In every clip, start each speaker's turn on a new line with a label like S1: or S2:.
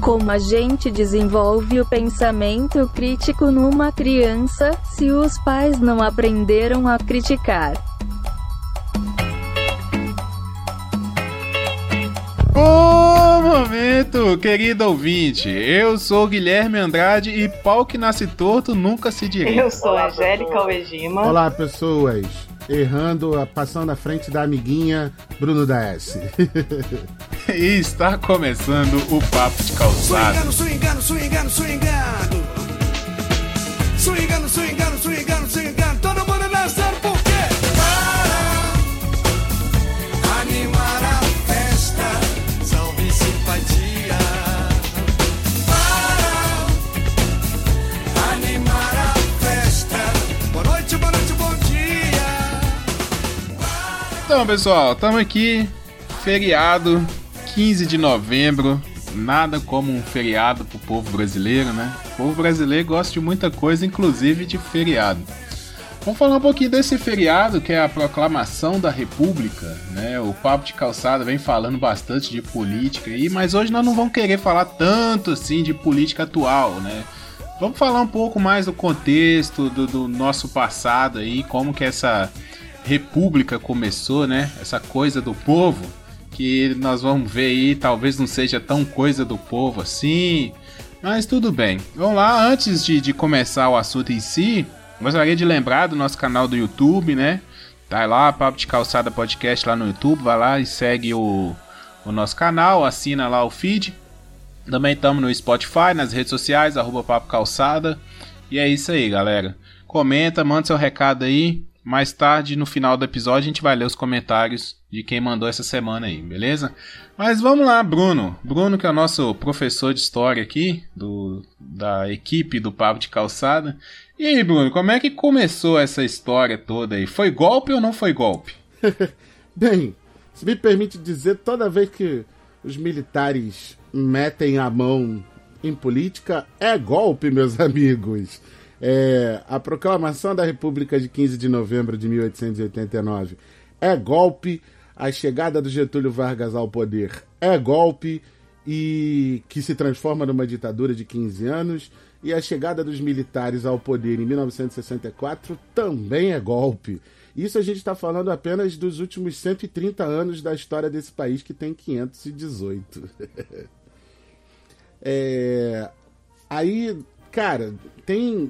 S1: Como a gente desenvolve o pensamento crítico numa criança, se os pais não aprenderam a criticar?
S2: Bom momento, querido ouvinte. Eu sou Guilherme Andrade e pau que nasce torto nunca se direita.
S3: Eu sou Angélica Uegima.
S4: Olá, pessoas. Errando, passando à frente da amiguinha Bruno da S.
S2: E está começando o Papo de Calçada.
S5: Swingando. Todo mundo dançando por quê? Para animar a festa, salve simpatia. Para animar a festa. Boa noite, bom dia.
S2: Então, pessoal, estamos aqui, feriado, 15 de novembro. Nada como um feriado pro povo brasileiro, né? O povo brasileiro gosta de muita coisa, inclusive de feriado. Vamos falar um pouquinho desse feriado, que é a proclamação da República, né? O Papo de Calçada vem falando bastante de política aí, mas hoje nós não vamos querer falar tanto assim de política atual, né? Vamos falar um pouco mais do contexto do nosso passado aí, como que essa República começou, né? Essa coisa do povo, que nós vamos ver aí, talvez não seja tão coisa do povo assim, mas tudo bem. Vamos lá, antes de começar o assunto em si, gostaria de lembrar do nosso canal do YouTube, né? Tá lá, Papo de Calçada Podcast lá no YouTube, vai lá e segue o nosso canal, assina lá o feed. Também estamos no Spotify, nas redes sociais, @Papo Calçada. E é isso aí, galera. Comenta, manda seu recado aí. Mais tarde, no final do episódio, a gente vai ler os comentários de quem mandou essa semana aí, beleza? Mas vamos lá, Bruno. Bruno, que é o nosso professor de história aqui, da equipe do Papo de Calçada. E aí, Bruno, como é que começou essa história toda aí? Foi golpe ou não foi golpe?
S4: Bem, se me permite dizer, toda vez que os militares metem a mão em política, é golpe, meus amigos. A proclamação da República de 15 de novembro de 1889 é golpe, a chegada do Getúlio Vargas ao poder é golpe, e que se transforma numa ditadura de 15 anos, e a chegada dos militares ao poder em 1964 também é golpe. Isso a gente está falando apenas dos últimos 130 anos da história desse país, que tem 518. Aí, cara, tem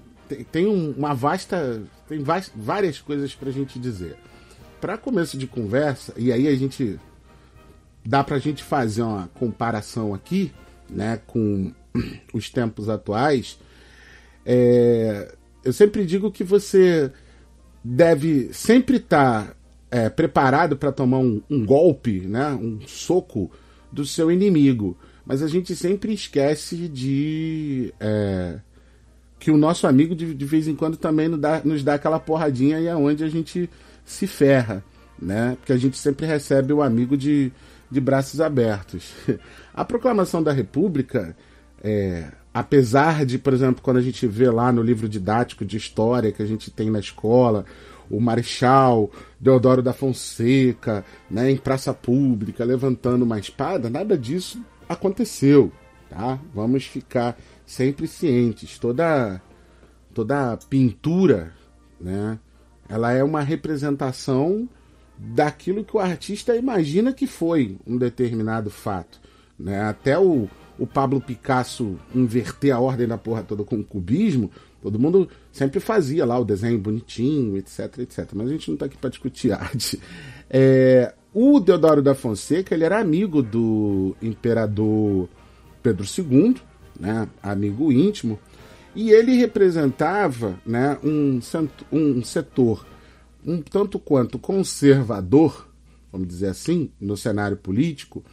S4: várias coisas pra gente dizer. Para começo de conversa, e aí dá pra gente fazer uma comparação aqui, né, com os tempos atuais. Eu sempre digo que você deve sempre estar preparado para tomar um golpe, né, um soco do seu inimigo, mas a gente sempre esquece que o nosso amigo de vez em quando também nos dá aquela porradinha, e é onde a gente se ferra, né? Porque a gente sempre recebe o amigo de braços abertos. A proclamação da República, apesar de, por exemplo, quando a gente vê lá no livro didático de história que a gente tem na escola, o Marechal Deodoro da Fonseca, né, em praça pública, levantando uma espada, nada disso aconteceu, tá? Vamos ficar sempre cientes. Toda pintura, né, ela é uma representação daquilo que o artista imagina que foi um determinado fato, né? Até o Pablo Picasso inverter a ordem da porra toda com o cubismo, todo mundo sempre fazia lá o desenho bonitinho, etc, etc. Mas a gente não tá aqui para discutir arte. O Deodoro da Fonseca, ele era amigo do imperador Pedro II, né, amigo íntimo, e ele representava, né, um setor um tanto quanto conservador, vamos dizer assim, no cenário político,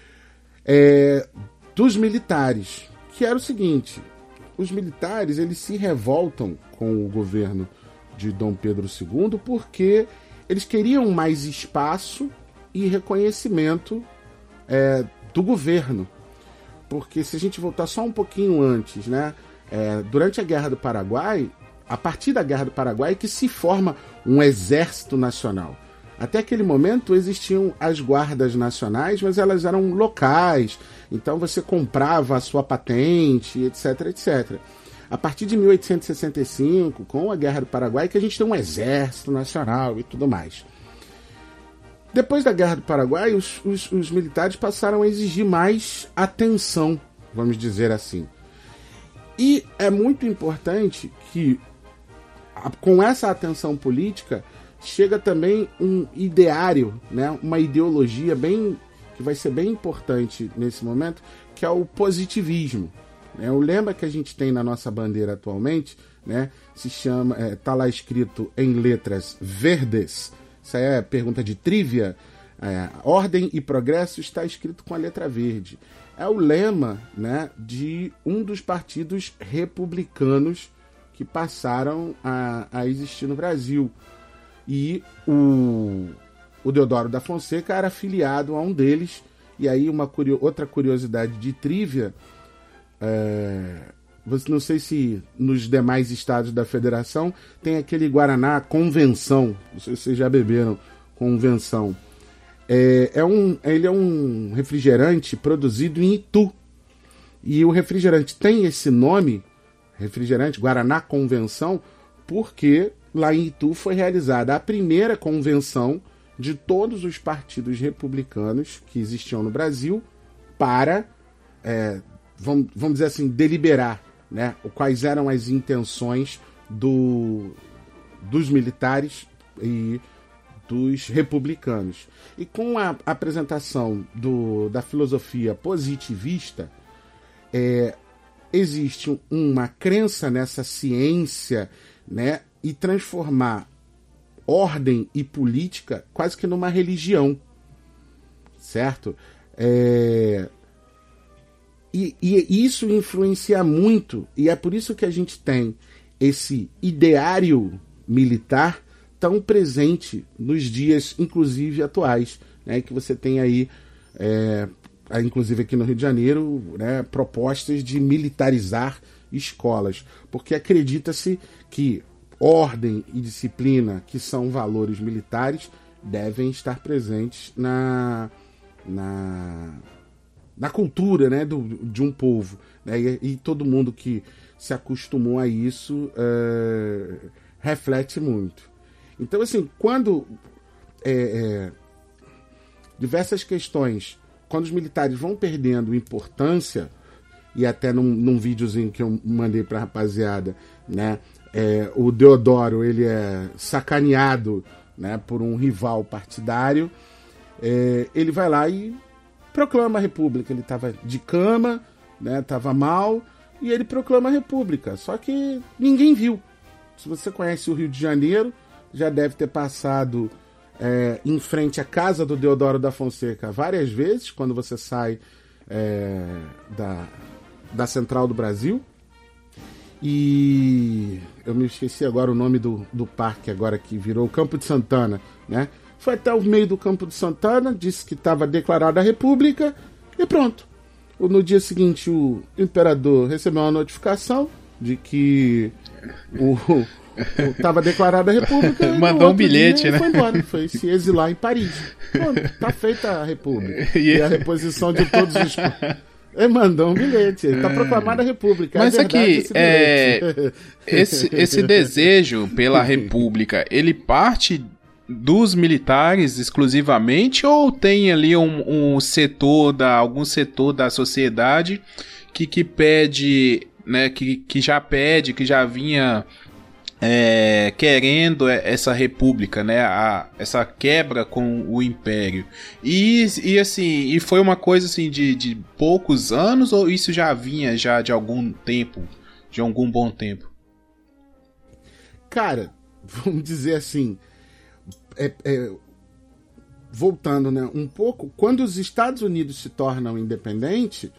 S4: dos militares, que era o seguinte: os militares, eles se revoltam com o governo de Dom Pedro II porque eles queriam mais espaço e reconhecimento do governo. Porque se a gente voltar só um pouquinho antes, né, durante a Guerra do Paraguai, a partir da Guerra do Paraguai que se forma um exército nacional. Até aquele momento existiam as guardas nacionais, mas elas eram locais, então você comprava a sua patente, etc, etc. A partir de 1865, com a Guerra do Paraguai, que a gente tem um exército nacional e tudo mais. Depois da Guerra do Paraguai, os militares passaram a exigir mais atenção, vamos dizer assim. E é muito importante que, com essa atenção política, chega também um ideário, né? Uma ideologia que vai ser bem importante nesse momento, que é o positivismo. O lema que a gente tem na nossa bandeira atualmente, né, se chama, tá lá escrito em letras verdes. Isso aí é pergunta de trivia. Ordem e progresso está escrito com a letra verde. É o lema, né, de um dos partidos republicanos que passaram a existir no Brasil. E o Deodoro da Fonseca era afiliado a um deles. E aí outra curiosidade de trivia, não sei se nos demais estados da federação tem aquele Guaraná Convenção. Não sei se vocês já beberam Convenção. Ele é um refrigerante produzido em Itu. E o refrigerante tem esse nome, refrigerante Guaraná Convenção, porque lá em Itu foi realizada a primeira convenção de todos os partidos republicanos que existiam no Brasil para, vamos dizer assim, deliberar, né, quais eram as intenções dos militares e dos republicanos. E com a apresentação da filosofia positivista, existe uma crença nessa ciência, né, e transformar ordem e política quase que numa religião, certo? E isso influencia muito, e é por isso que a gente tem esse ideário militar tão presente nos dias, inclusive, atuais, né, que você tem aí, inclusive aqui no Rio de Janeiro, né, propostas de militarizar escolas, porque acredita-se que ordem e disciplina, que são valores militares, devem estar presentes na cultura, né, de um povo, né, e todo mundo que se acostumou a isso reflete muito. Então, assim, quando diversas questões, quando os militares vão perdendo importância, e até num videozinho que eu mandei pra rapaziada, né, o Deodoro, ele é sacaneado, né, por um rival partidário, ele vai lá e proclama a República. Ele estava de cama, né, estava mal, e ele proclama a República. Só que ninguém viu. Se você conhece o Rio de Janeiro, já deve ter passado em frente à casa do Deodoro da Fonseca várias vezes, quando você sai da Central do Brasil. E eu me esqueci agora o nome do parque agora, que virou o Campo de Santana, né? Foi até o meio do Campo de Santana, disse que estava declarada a República e pronto. No dia seguinte o imperador recebeu uma notificação de que estava declarada a República.
S2: Mandou um bilhete, né?
S4: Foi embora, foi se exilar em Paris. Pronto, tá feita a República. E a reposição de todos os... Ele mandou um bilhete, ele tá proclamada a República.
S2: Mas aqui, esse desejo pela República, ele parte dos militares exclusivamente, ou tem ali algum setor da sociedade que pede, né, que já vinha querendo essa república, né, essa quebra com o império, e assim, foi uma coisa assim de poucos anos, ou isso já vinha já de algum tempo, de algum bom tempo?
S4: Cara, vamos dizer assim, voltando, né, um pouco, quando os Estados Unidos se tornam independentes,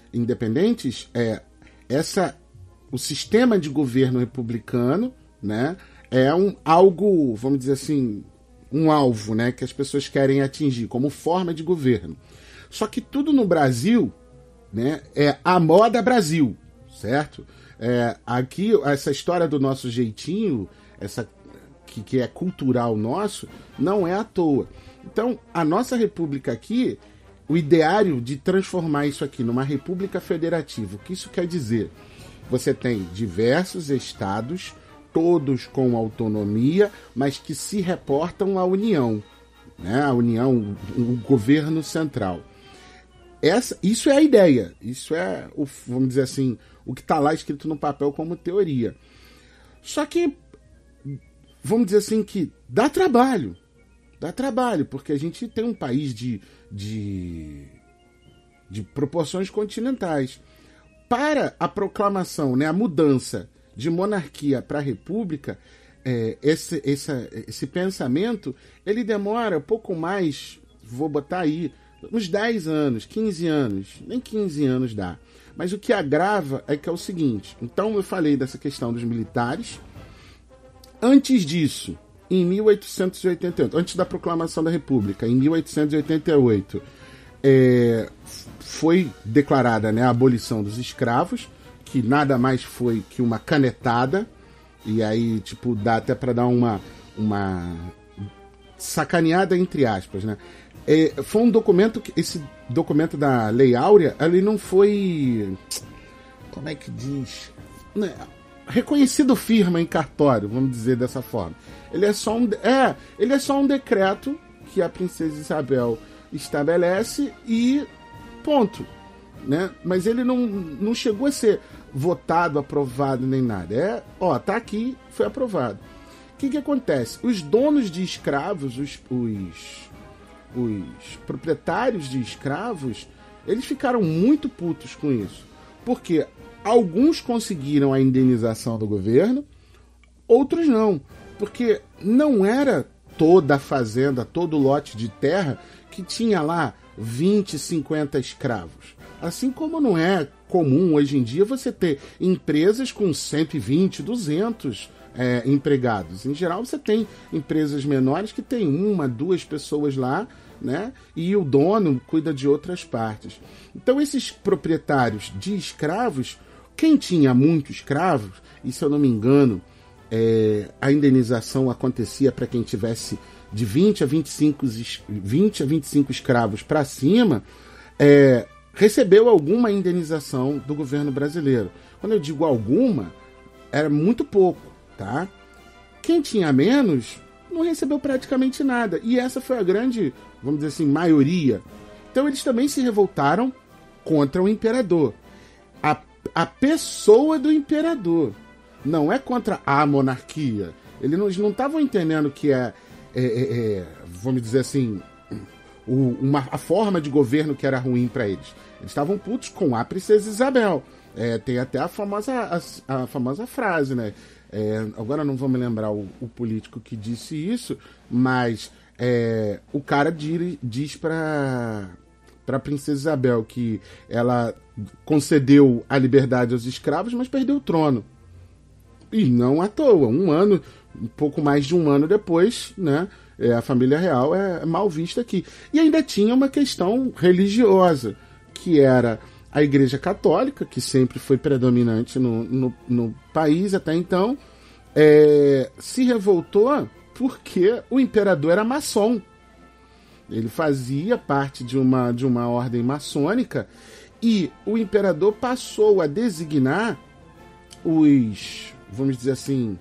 S4: o sistema de governo republicano, né, algo, vamos dizer assim, um alvo, né, que as pessoas querem atingir como forma de governo. Só que tudo no Brasil, né, é a moda Brasil, certo? Aqui, essa história do nosso jeitinho, que é cultural nosso, não é à toa. Então, a nossa república aqui, o ideário de transformar isso aqui numa república federativa, o que isso quer dizer? Você tem diversos estados, todos com autonomia, mas que se reportam à União, né? A União, o governo central. Isso é a ideia, isso é, vamos dizer assim, o que está lá escrito no papel como teoria. Só que, vamos dizer assim, que dá trabalho, porque a gente tem um país de proporções continentais. Para a proclamação, né, a mudança de monarquia para república, esse pensamento, ele demora pouco mais, vou botar aí, uns 10 anos, 15 anos, nem 15 anos dá. Mas o que agrava é que é o seguinte, então eu falei dessa questão dos militares. Antes disso, em 1888, antes da proclamação da República, em 1888, foi declarada, né, a abolição dos escravos, que nada mais foi que uma canetada, e aí, tipo, dá até para dar uma sacaneada entre aspas, né? Foi um documento que esse documento da Lei Áurea, ele não foi, como é que diz, né, reconhecido firma em cartório, vamos dizer dessa forma. Ele é só um decreto que a princesa Isabel estabelece e ponto, né? Mas ele não chegou a ser votado, aprovado nem nada. Tá aqui, foi aprovado. O que acontece? Os donos de escravos, os proprietários de escravos, eles ficaram muito putos com isso. Porque alguns conseguiram a indenização do governo, outros não. Porque não era toda a fazenda, todo o lote de terra que tinha lá 20, 50 escravos. Assim como não é comum hoje em dia você ter empresas com 120, 200 empregados. Em geral você tem empresas menores que tem 1, 2 pessoas lá, né? E o dono cuida de outras partes. Então esses proprietários de escravos, quem tinha muitos escravos, e se eu não me engano, a indenização acontecia para quem tivesse de 20 a 25 escravos para cima, recebeu alguma indenização do governo brasileiro. Quando eu digo alguma, era muito pouco, tá? Quem tinha menos não recebeu praticamente nada. E essa foi a grande, vamos dizer assim, maioria. Então eles também se revoltaram contra o imperador. A pessoa do imperador. Não é contra a monarquia. Eles não estavam entendendo que vamos dizer assim, a forma de governo que era ruim para eles. Eles estavam putos com a princesa Isabel. Tem até a famosa frase, né? Agora não vou me lembrar o político que disse isso, mas o cara diz para a princesa Isabel que ela concedeu a liberdade aos escravos, mas perdeu o trono. E não à toa, um pouco mais de um ano depois, né, a família real é mal vista aqui. E ainda tinha uma questão religiosa, que era a Igreja Católica, que sempre foi predominante no país até então, se revoltou porque o imperador era maçom. Ele fazia parte de uma ordem maçônica e o imperador passou a designar vamos dizer assim,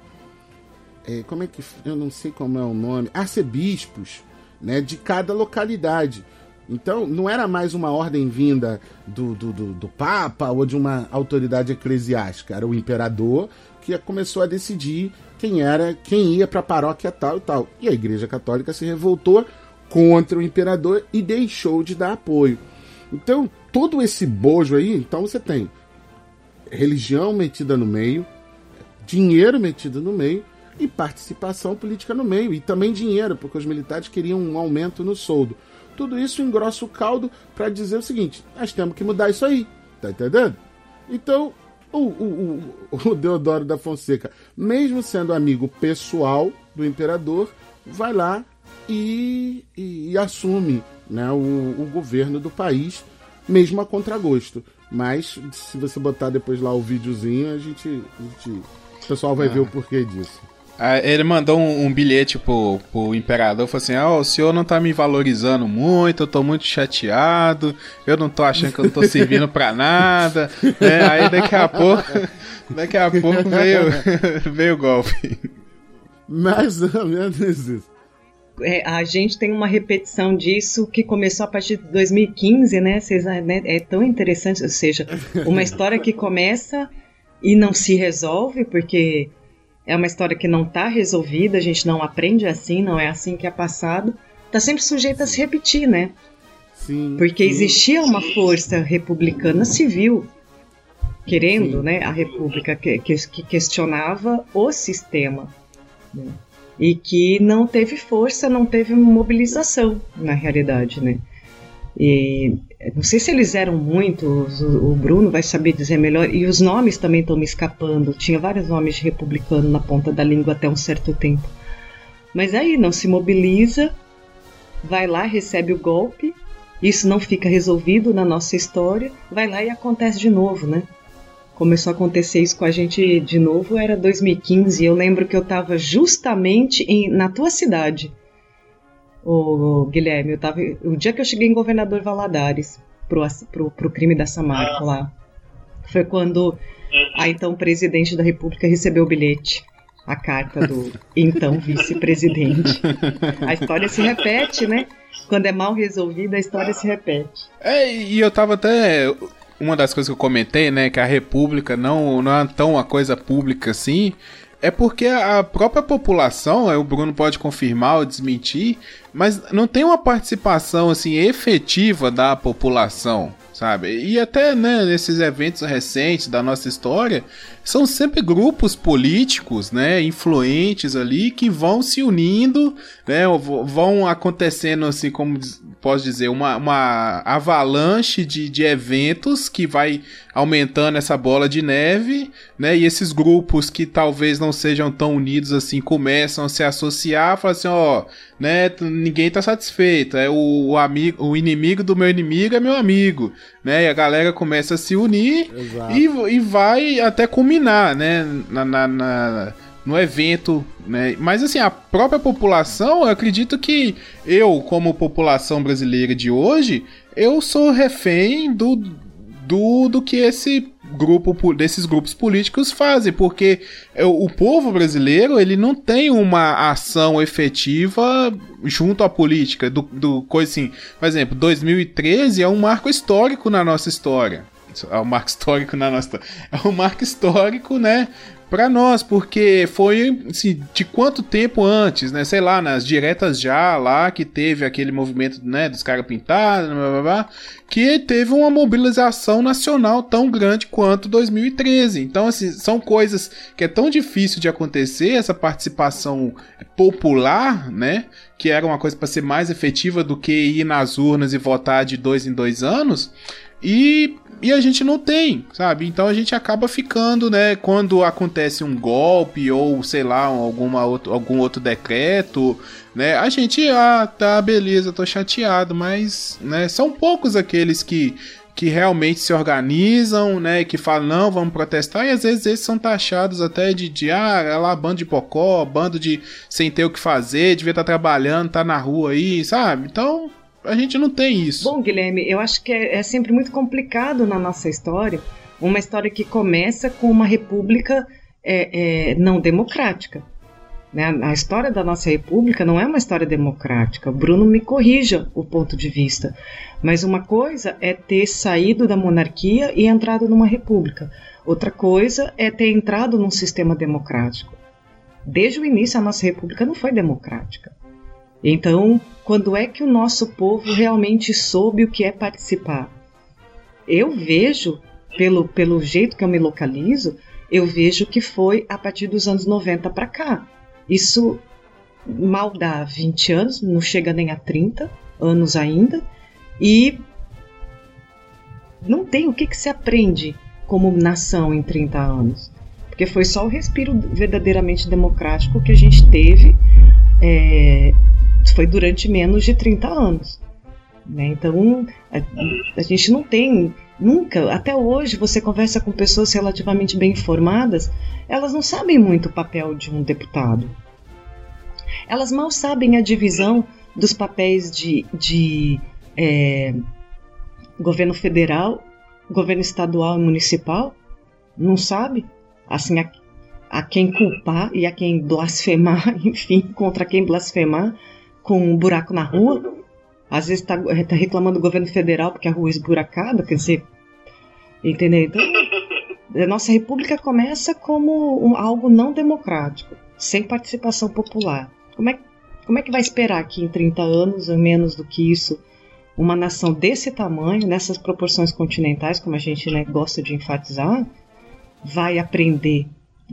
S4: eu não sei como é o nome, arcebispos, né, de cada localidade. Então, não era mais uma ordem vinda do Papa ou de uma autoridade eclesiástica. Era o imperador que começou a decidir quem ia para a paróquia tal e tal. E a Igreja Católica se revoltou contra o imperador e deixou de dar apoio. Então, todo esse bojo aí, então você tem religião metida no meio, dinheiro metido no meio e participação política no meio. E também dinheiro, porque os militares queriam um aumento no soldo. Tudo isso engrossa o caldo para dizer o seguinte: nós temos que mudar isso aí, tá entendendo? Então, o Deodoro da Fonseca, mesmo sendo amigo pessoal do imperador, vai lá e assume, né, o governo do país, mesmo a contragosto. Mas, se você botar depois lá o videozinho, o pessoal vai ver o porquê disso.
S2: Ele mandou um bilhete pro imperador, falou assim, o senhor não tá me valorizando muito, eu tô muito chateado, eu não tô achando que eu não tô servindo pra nada, né? Aí daqui a pouco veio o golpe.
S4: Mais ou menos isso.
S3: A gente tem uma repetição disso que começou a partir de 2015, né? É tão interessante, ou seja, uma história que começa e não se resolve, porque é uma história que não está resolvida, a gente não aprende assim, não é assim que é passado, está sempre sujeita a se repetir, né?
S4: Sim.
S3: Porque existia uma força republicana civil querendo, né, a república que questionava o sistema, né? E que não teve força, não teve mobilização na realidade, né? E não sei se eles eram muitos, o Bruno vai saber dizer melhor, e os nomes também estão me escapando, tinha vários nomes de republicano na ponta da língua até um certo tempo, mas aí não se mobiliza, vai lá, recebe o golpe, isso não fica resolvido na nossa história, vai lá e acontece de novo, né? Começou a acontecer isso com a gente de novo, era 2015, eu lembro que eu estava justamente na tua cidade, Guilherme, o dia que eu cheguei em Governador Valadares pro crime da Samarco lá, foi quando a então presidente da República recebeu o bilhete, a carta do então vice-presidente. A história se repete, né? Quando é mal resolvida, a história se repete.
S2: E eu tava até... Uma das coisas que eu comentei, né, que a República não é tão uma coisa pública assim, é porque a própria população, o Bruno pode confirmar ou desmentir, mas não tem uma participação assim efetiva da população, sabe? E até, né, nesses eventos recentes da nossa história, são sempre grupos políticos, né, influentes ali, que vão se unindo, né, vão acontecendo assim, como posso dizer, uma avalanche de eventos que vai aumentando essa bola de neve, né, e esses grupos que talvez não sejam tão unidos assim, começam a se associar, falam assim, né, ninguém tá satisfeito, o inimigo do meu inimigo é meu amigo, né, e a galera começa a se unir e vai até culminar, né, no evento, né? Mas assim, a própria população, eu acredito que eu, como população brasileira de hoje, eu sou refém do que desses grupos políticos fazem, porque o povo brasileiro, ele não tem uma ação efetiva junto à política, coisa assim, por exemplo, 2013 é um marco histórico na nossa história. É um marco histórico, né, pra nós, porque foi, assim, de quanto tempo antes, né, sei lá, nas diretas já, lá, que teve aquele movimento, né, dos caras pintados, blá, blá, blá, que teve uma mobilização nacional tão grande quanto 2013, então, assim, são coisas que é tão difícil de acontecer, essa participação popular, né, que era uma coisa para ser mais efetiva do que ir nas urnas e votar de 2 em 2 anos, e a gente não tem, sabe? Então a gente acaba ficando, né? Quando acontece um golpe ou, sei lá, algum outro decreto, né? A gente, tá, beleza, tô chateado, mas, né? São poucos aqueles que realmente se organizam, né? Que falam, não, vamos protestar, e às vezes eles são taxados até de é lá, bando de pocó, bando de sem ter o que fazer, devia estar trabalhando, tá na rua aí, sabe? Então... a gente não tem isso.
S3: Bom, Guilherme, eu acho que é sempre muito complicado na nossa história, uma história que começa com uma república não democrática. Né? A história da nossa república não é uma história democrática. Bruno me corrija o ponto de vista. Mas uma coisa é ter saído da monarquia e entrado numa república. Outra coisa é ter entrado num sistema democrático. Desde o início, a nossa república não foi democrática. Então, quando é que o nosso povo realmente soube o que é participar? Eu vejo, pelo jeito que eu me localizo, eu vejo que foi a partir dos anos 90 para cá. Isso mal dá 20 anos, não chega nem a 30 anos ainda, e não tem o que se aprende como nação em 30 anos. Porque foi só o respiro verdadeiramente democrático que a gente teve, foi durante menos de 30 anos. Né? Então, a gente não tem Nunca, até hoje, você conversa com pessoas relativamente bem informadas, elas não sabem muito o papel de um deputado. Elas mal sabem a divisão dos papéis de governo federal, governo estadual e municipal. Não sabe, assim, a quem culpar e a quem blasfemar, enfim, contra quem blasfemar com um buraco na rua. Às vezes tá reclamando do governo federal porque a rua é esburacada, quer dizer, entendeu? Então, a nossa república começa como algo não democrático, sem participação popular. Como é que vai esperar que em 30 anos, ou menos do que isso, uma nação desse tamanho, nessas proporções continentais, como a gente, né, gosta de enfatizar, vai aprendeu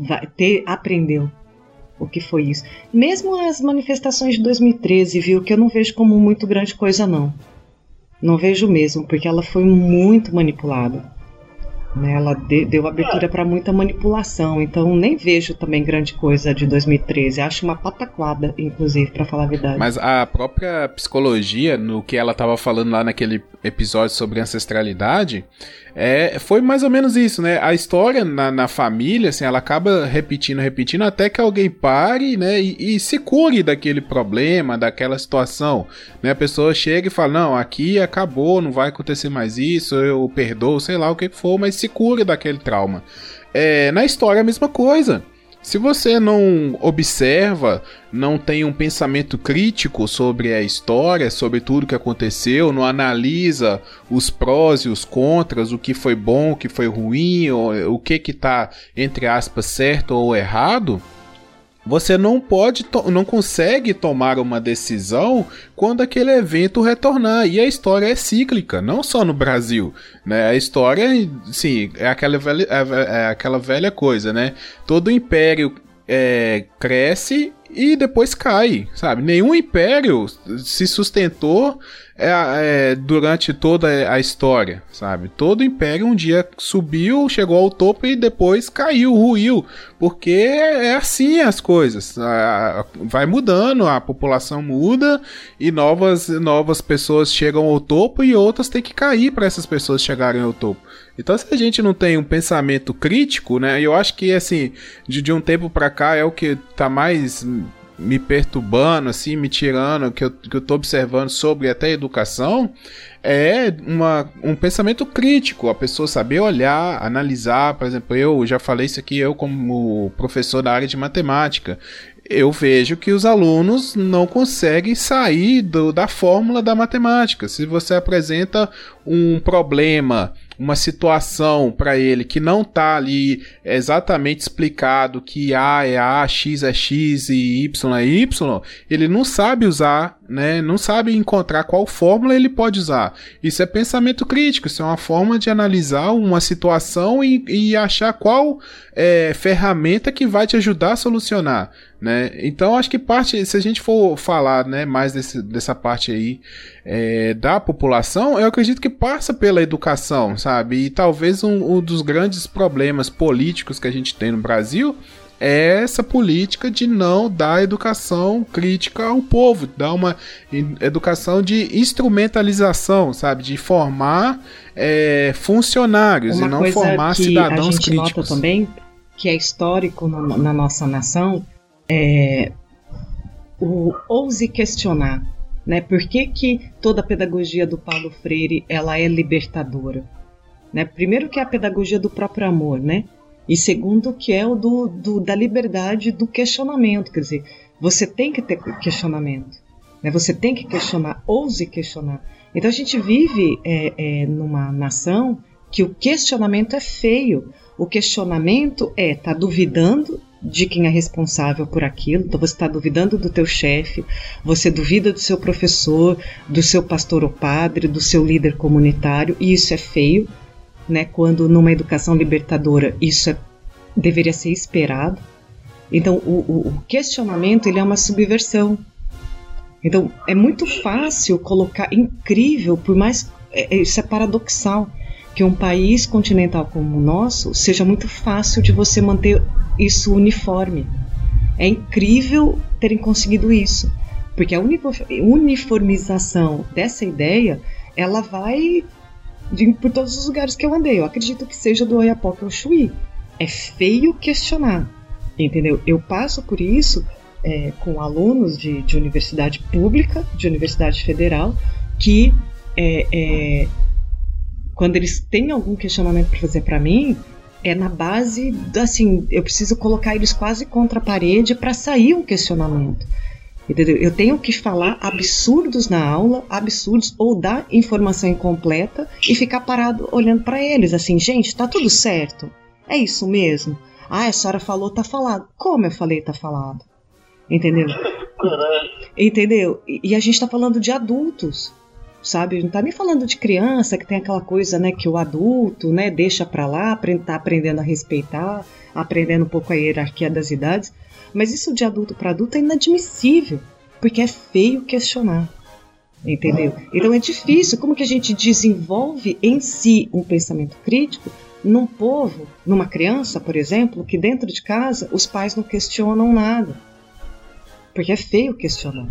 S3: o que foi isso? Mesmo as manifestações de 2013, viu, que eu não vejo como muito grande coisa, não. Não vejo mesmo, porque ela foi muito manipulada. Né? Ela deu abertura para muita manipulação, então nem vejo também grande coisa de 2013. Acho uma pataquada, inclusive, para falar a verdade.
S2: Mas a própria psicologia, no que ela estava falando lá naquele episódio sobre ancestralidade, foi mais ou menos isso, né? A história na família, assim, ela acaba repetindo até que alguém pare, né, e se cure daquele problema, daquela situação, né? A pessoa chega e fala, não, aqui acabou, não vai acontecer mais isso, eu perdoo, sei lá o que for, mas se cure daquele trauma. Na história é a mesma coisa. Se você não observa, não tem um pensamento crítico sobre a história, sobre tudo que aconteceu, não analisa os prós e os contras, o que foi bom, o que foi ruim, o que está, entre aspas, certo ou errado, você não consegue tomar uma decisão quando aquele evento retornar. E a história é cíclica, não só no Brasil, né? A história, sim, é aquela velha coisa, né? Todo império cresce e depois cai, sabe? Nenhum império se sustentou durante toda a história, sabe? Todo império um dia subiu, chegou ao topo e depois caiu, ruiu, porque é assim as coisas. Vai mudando, a população muda e novas pessoas chegam ao topo e outras têm que cair para essas pessoas chegarem ao topo. Então, se a gente não tem um pensamento crítico, né? Eu acho que, assim, de um tempo para cá é o que tá mais me perturbando, assim, me tirando, que eu tô observando sobre até a educação, é um pensamento crítico, a pessoa saber olhar, analisar. Por exemplo, eu já falei isso aqui, eu como professor da área de matemática, eu vejo que os alunos não conseguem sair da fórmula da matemática. Se você apresenta um problema, uma situação para ele que não está ali exatamente explicado que A é A, X é X e Y é Y, ele não sabe usar, né? Não sabe encontrar qual fórmula ele pode usar. Isso é pensamento crítico, isso é uma forma de analisar uma situação e achar qual ferramenta que vai te ajudar a solucionar, né? Então acho que se a gente for falar, né, mais dessa parte aí da população, eu acredito que passa pela educação, sabe? E talvez um dos grandes problemas políticos que a gente tem no Brasil é essa política de não dar educação crítica ao povo, dar uma educação de instrumentalização, sabe? De formar funcionários e não formar cidadãos críticos. Uma coisa que a gente nota também, que é histórico na nossa nação,
S3: o ouse questionar, né? Por que toda a pedagogia do Paulo Freire ela é libertadora? Né? Primeiro que é a pedagogia do próprio amor, né? E segundo que é o da liberdade do questionamento, quer dizer, você tem que ter questionamento, né? Você tem que questionar, ouse questionar. Então a gente vive numa nação que o questionamento é feio. O questionamento tá duvidando de quem é responsável por aquilo. Então você está duvidando do teu chefe, você duvida do seu professor, do seu pastor ou padre, do seu líder comunitário, e isso é feio, né? Quando numa educação libertadora isso deveria ser esperado. Então o questionamento ele é uma subversão. Então é muito fácil colocar, incrível, por mais isso é paradoxal, que um país continental como o nosso seja muito fácil de você manter isso uniforme. É incrível terem conseguido isso, porque a uniformização dessa ideia ela vai por todos os lugares que eu andei. Eu acredito que seja do Oiapoque ao Chuí. É feio questionar, entendeu? Eu passo por isso com alunos de universidade pública, de universidade federal, que quando eles têm algum questionamento para fazer para mim, é na base, assim, eu preciso colocar eles quase contra a parede para sair um questionamento. Entendeu? Eu tenho que falar absurdos na aula, absurdos, ou dar informação incompleta e ficar parado olhando para eles, assim, gente, tá tudo certo? É isso mesmo? Ah, a senhora falou, tá falado. Como eu falei, tá falado? Entendeu? Entendeu? E a gente tá falando de adultos, sabe? Não tá nem falando de criança, que tem aquela coisa, né, que o adulto, né, deixa pra lá, tá aprendendo a respeitar, aprendendo um pouco a hierarquia das idades. Mas isso de adulto para adulto é inadmissível, porque é feio questionar, entendeu? Então é difícil. Como que a gente desenvolve em si um pensamento crítico num povo, numa criança, por exemplo, que dentro de casa os pais não questionam nada, porque é feio questionar.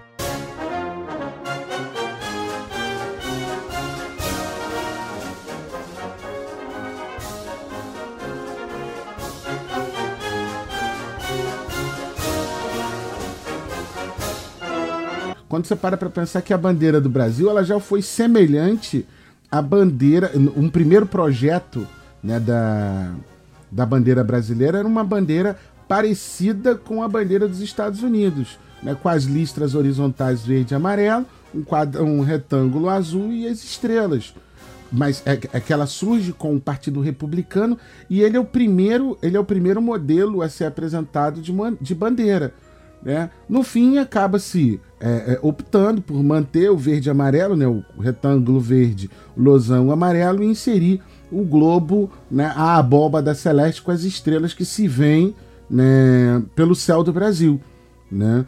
S4: Quando você para pensar que a bandeira do Brasil ela já foi semelhante à bandeira, um primeiro projeto, né, da bandeira brasileira era uma bandeira parecida com a bandeira dos Estados Unidos, né, com as listras horizontais verde e amarelo, um retângulo azul e as estrelas. Mas é que ela surge com o Partido Republicano e ele é o primeiro modelo a ser apresentado de bandeira. Né? No fim, acaba-se optando por manter o verde e amarelo, né? O retângulo verde, o losão amarelo, e inserir o globo, né? A abóbada celeste com as estrelas que se veem, né, pelo céu do Brasil. Né?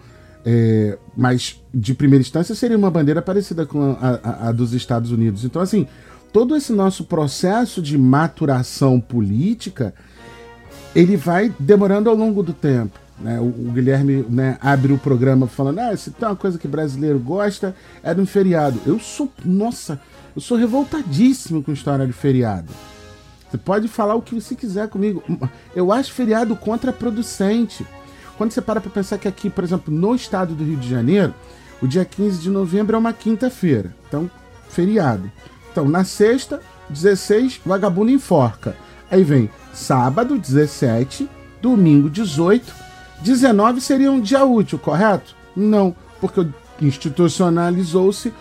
S4: Mas, de primeira instância, seria uma bandeira parecida com a dos Estados Unidos. Então, assim, todo esse nosso processo de maturação política, ele vai demorando ao longo do tempo. Né, o Guilherme, né, abre o programa falando: se tem uma coisa que brasileiro gosta é de um feriado. Eu sou revoltadíssimo com história de feriado. Você pode falar o que você quiser comigo. Eu acho feriado contraproducente. Quando você para pensar que aqui, por exemplo, no estado do Rio de Janeiro, o dia 15 de novembro é uma quinta-feira. Então, feriado. Então, na sexta, 16, vagabundo enforca. Aí vem sábado, 17, domingo, 18, 19 seria um dia útil, correto? Não, porque institucionalizou-se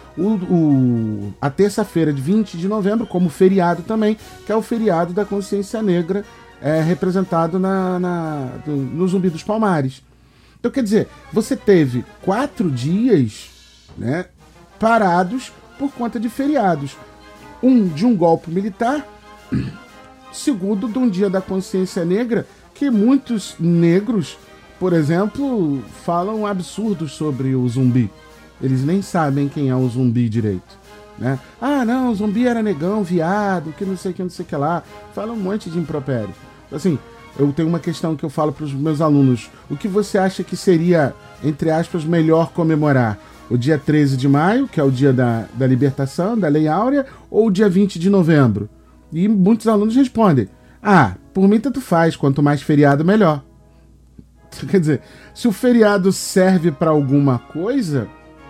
S4: a terça-feira de 20 de novembro como feriado também, que é o feriado da consciência negra, representado no Zumbi dos Palmares. Então, quer dizer, você teve 4 dias, né, parados por conta de feriados. De um golpe militar, segundo, de um dia da consciência negra, que muitos negros, por exemplo, falam absurdos sobre o zumbi. Eles nem sabem quem é o zumbi direito. Né? Ah, não, o zumbi era negão, viado, que não sei o que lá. Falam um monte de impropério. Assim, eu tenho uma questão que eu falo para os meus alunos. O que você acha que seria, entre aspas, melhor comemorar? O dia 13 de maio, que é o dia da libertação, da Lei Áurea, ou o dia 20 de novembro? E muitos alunos respondem: por mim tanto faz, quanto mais feriado, melhor. Quer dizer, se o feriado serve para alguma coisa,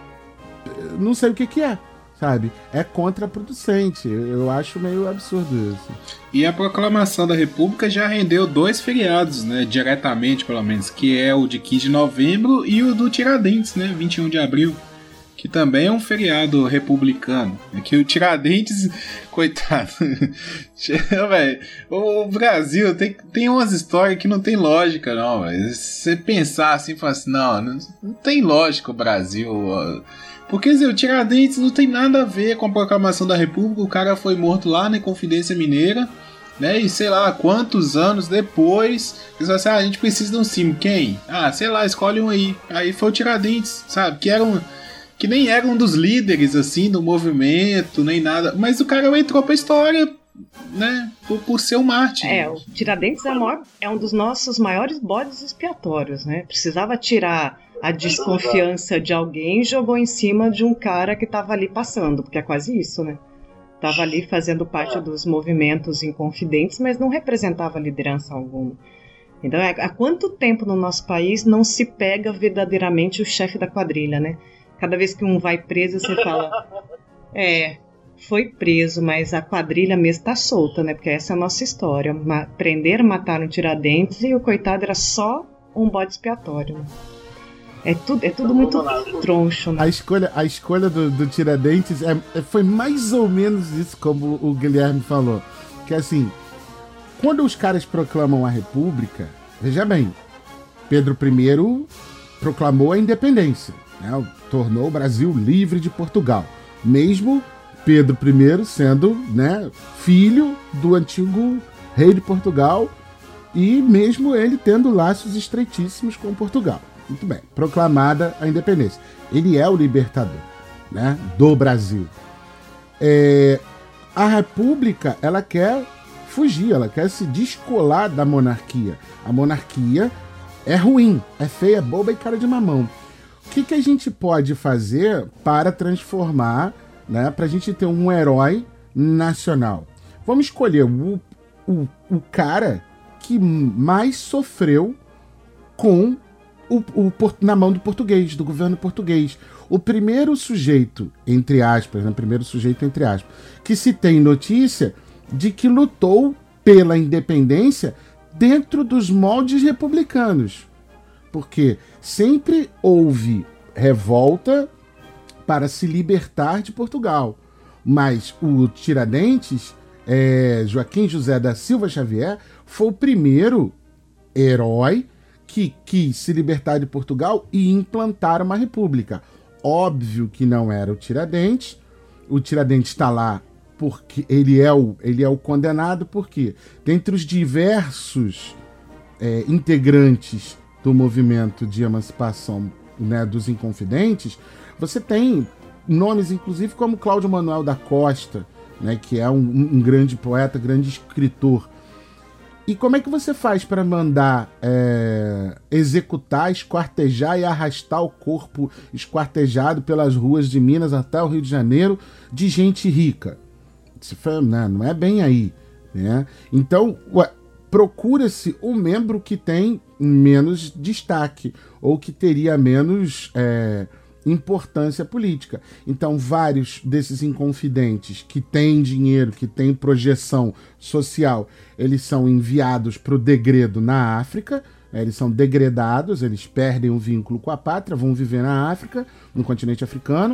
S4: não sei o que é, sabe? É contraproducente. Eu acho meio absurdo isso.
S2: E a proclamação da República já rendeu 2 feriados, né? Diretamente, pelo menos, que é o de 15 de novembro e o do Tiradentes, né? 21 de abril. Que também é um feriado republicano. É que o Tiradentes, coitado, véio, o Brasil tem umas histórias que não tem lógica, não. Véio. Se você pensar assim, fala assim, não tem lógica o Brasil. Porque o Tiradentes não tem nada a ver com a proclamação da República. O cara foi morto lá na Inconfidência Mineira, né? E sei lá quantos anos depois, eles falaram assim: a gente precisa de um símbolo. Quem? Sei lá, escolhe um aí. Aí foi o Tiradentes, sabe? Que nem era um dos líderes, assim, do movimento, nem nada. Mas o cara entrou pra história, né? Por ser um mártir.
S3: O Tiradentes é um dos nossos maiores bodes expiatórios, né? Precisava tirar a desconfiança de alguém e jogou em cima de um cara que tava ali passando, porque é quase isso, né? estava ali fazendo parte dos movimentos inconfidentes, mas não representava liderança alguma. Então, há quanto tempo no nosso país não se pega verdadeiramente o chefe da quadrilha, né? Cada vez que um vai preso, você fala, foi preso, mas a quadrilha mesmo tá solta, né? Porque essa é a nossa história. Prender, mataram Tiradentes e o coitado era só um bode expiatório, né? É tudo muito troncho, né?
S4: A escolha do Tiradentes foi mais ou menos isso, como o Guilherme falou. Que assim, quando os caras proclamam a República, veja bem, Pedro I proclamou a independência, né? Tornou o Brasil livre de Portugal. Mesmo Pedro I sendo, né, filho do antigo rei de Portugal e mesmo ele tendo laços estreitíssimos com Portugal. Muito bem, proclamada a independência. Ele é o libertador, né, do Brasil. A República, ela quer fugir, ela quer se descolar da monarquia. A monarquia é ruim, é feia, é boba e cara de mamão. O que a gente pode fazer para transformar, né, para a gente ter um herói nacional? Vamos escolher o cara que mais sofreu com na mão do português, do governo português. O primeiro sujeito, entre aspas, que se tem notícia de que lutou pela independência dentro dos moldes republicanos. Porque sempre houve revolta para se libertar de Portugal. Mas o Tiradentes, Joaquim José da Silva Xavier, foi o primeiro herói que quis se libertar de Portugal e implantar uma república. Óbvio que não era o Tiradentes. O Tiradentes está lá porque ele é o condenado, porque dentre os diversos integrantes do movimento de emancipação, né, dos Inconfidentes, você tem nomes, inclusive, como Cláudio Manuel da Costa, né, que é um grande poeta, grande escritor. E como é que você faz para mandar executar, esquartejar e arrastar o corpo esquartejado pelas ruas de Minas até o Rio de Janeiro de gente rica? Não é bem aí, né? Então, procura-se um membro que tem menos destaque ou que teria menos importância política. Então, vários desses inconfidentes que têm dinheiro, que têm projeção social, eles são enviados para o degredo na África, eles são degredados, eles perdem o vínculo com a pátria, vão viver na África, no continente africano,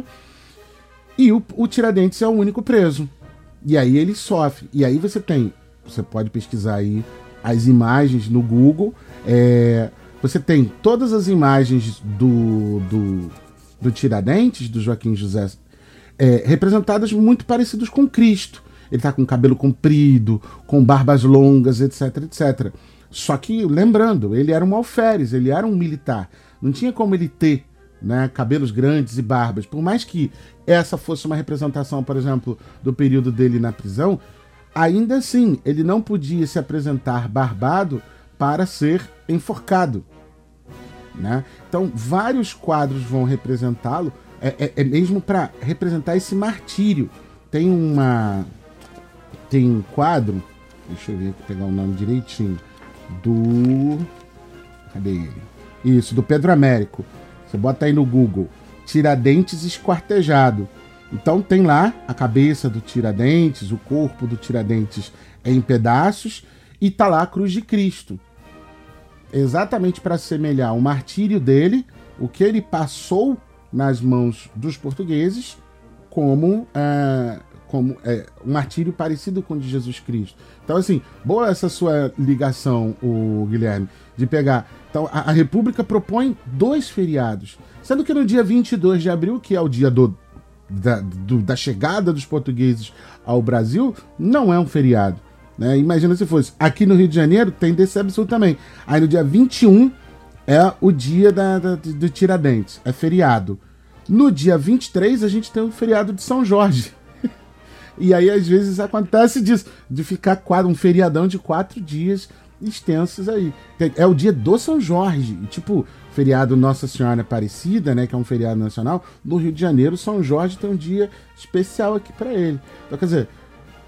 S4: e o Tiradentes é o único preso. E aí ele sofre. E aí você pode pesquisar aí as imagens no Google, você tem todas as imagens do Tiradentes, do Joaquim José, representadas muito parecidos com Cristo. Ele está com cabelo comprido, com barbas longas, etc, etc. Só que, lembrando, ele era um alferes, ele era um militar. Não tinha como ele ter, né, cabelos grandes e barbas. Por mais que essa fosse uma representação, por exemplo, do período dele na prisão, ainda assim, ele não podia se apresentar barbado para ser enforcado, né? Então, vários quadros vão representá-lo, mesmo para representar esse martírio. Tem um quadro, deixa eu ver aqui, pegar o nome direitinho, cadê ele? Isso, do Pedro Américo. Você bota aí no Google, Tiradentes esquartejado. Então tem lá a cabeça do Tiradentes, o corpo do Tiradentes em pedaços, e tá lá a cruz de Cristo. Exatamente para assemelhar o martírio dele, o que ele passou nas mãos dos portugueses, como um martírio parecido com o de Jesus Cristo. Então, assim, boa essa sua ligação, o Guilherme, de pegar... Então, a República propõe 2 feriados, sendo que no dia 22 de abril, que é o dia da chegada dos portugueses ao Brasil, não é um feriado, né? Imagina se fosse. Aqui no Rio de Janeiro tem desse absurdo também. Aí no dia 21 é o dia do Tiradentes, é feriado. No dia 23 a gente tem o feriado de São Jorge. E aí às vezes acontece disso, de ficar um feriadão de 4 dias extensos aí. É o dia do São Jorge, tipo, feriado Nossa Senhora Aparecida, né, que é um feriado nacional. No Rio de Janeiro, São Jorge tem um dia especial aqui para ele. Então, quer dizer,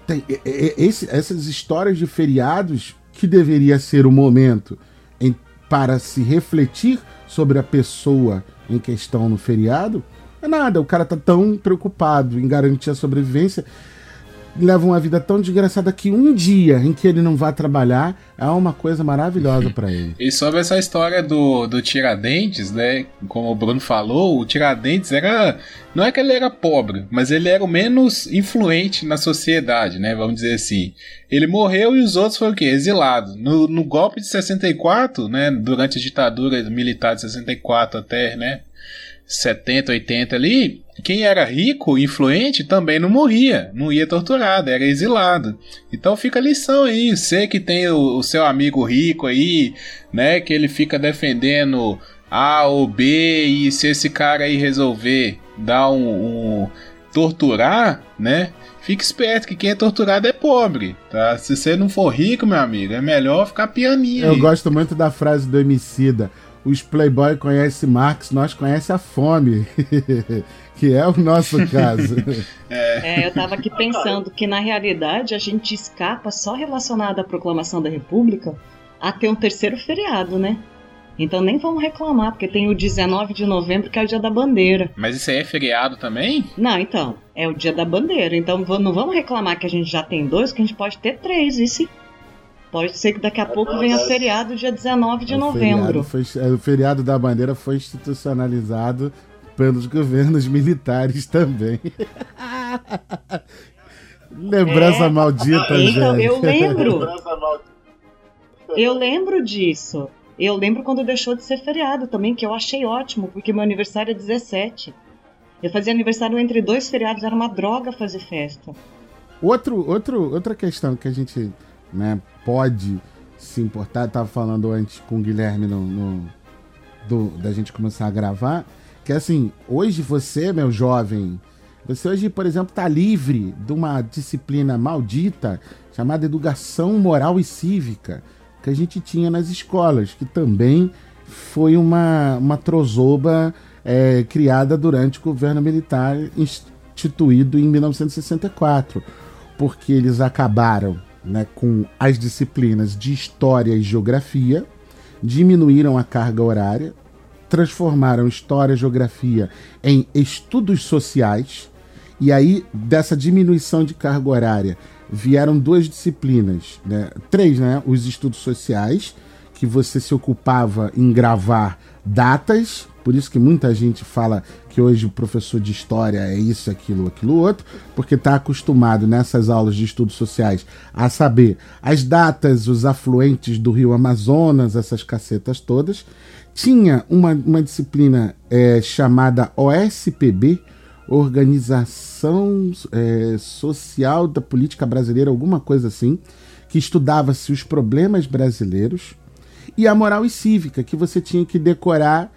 S4: essas histórias de feriados que deveria ser o momento para se refletir sobre a pessoa em questão no feriado, é nada. O cara tá tão preocupado em garantir a sobrevivência, leva uma vida tão desgraçada que um dia em que ele não vai trabalhar é uma coisa maravilhosa para ele.
S2: E sobre essa história do Tiradentes, né? Como o Bruno falou, o Tiradentes não é que ele era pobre, mas ele era o menos influente na sociedade, né? Vamos dizer assim. Ele morreu e os outros foram o quê? Exilados. No golpe de 64, né? Durante a ditadura militar de 64 até, né? 70, 80 ali, quem era rico, influente, também não morria, não ia torturado, era exilado. Então fica a lição aí, você que tem o seu amigo rico aí, né, que ele fica defendendo A ou B, e se esse cara aí resolver dar torturar, né, fique esperto que quem é torturado é pobre, tá? Se você não for rico, meu amigo, é melhor ficar pianinho.
S4: Eu gosto muito da frase do Emicida: os playboy conhecem Marx, nós conhecemos a fome. Que é o nosso caso.
S3: Eu tava aqui pensando que, na realidade, a gente escapa só relacionado à proclamação da República a ter um terceiro feriado, né? Então nem vamos reclamar, porque tem o 19 de novembro, que é o Dia da Bandeira.
S2: Mas isso aí é feriado também?
S3: Não, então, é o Dia da Bandeira. Então não vamos reclamar que a gente já tem 2, que a gente pode ter 3, e se... Pode ser que daqui a pouco venha feriado dia 19 de novembro.
S4: O feriado da bandeira foi institucionalizado pelos governos militares também. Lembrança maldita,
S3: então,
S4: gente.
S3: Eu lembro disso. Eu lembro quando deixou de ser feriado também, que eu achei ótimo, porque meu aniversário é 17. Eu fazia aniversário entre 2 feriados, era uma droga fazer festa.
S4: Outra questão que a gente, né, pode se importar, eu tava falando antes com o Guilherme da gente começar a gravar, que assim, hoje você, meu jovem, você hoje, por exemplo, tá livre de uma disciplina maldita chamada Educação Moral e Cívica, que a gente tinha nas escolas, que também foi uma trozoba criada durante o governo militar instituído em 1964, porque eles acabaram, né, com as disciplinas de História e Geografia, diminuíram a carga horária, transformaram História e Geografia em Estudos Sociais, e aí, dessa diminuição de carga horária, vieram 2 disciplinas, né? 3, né? Os Estudos Sociais, que você se ocupava em gravar datas, por isso que muita gente fala que hoje o professor de História é isso, aquilo outro, porque está acostumado nessas aulas de Estudos Sociais a saber as datas, os afluentes do Rio Amazonas, essas cacetas todas. Tinha uma disciplina chamada OSPB, Organização Social da Política Brasileira, alguma coisa assim, que estudava-se os problemas brasileiros, e a Moral e Cívica, que você tinha que decorar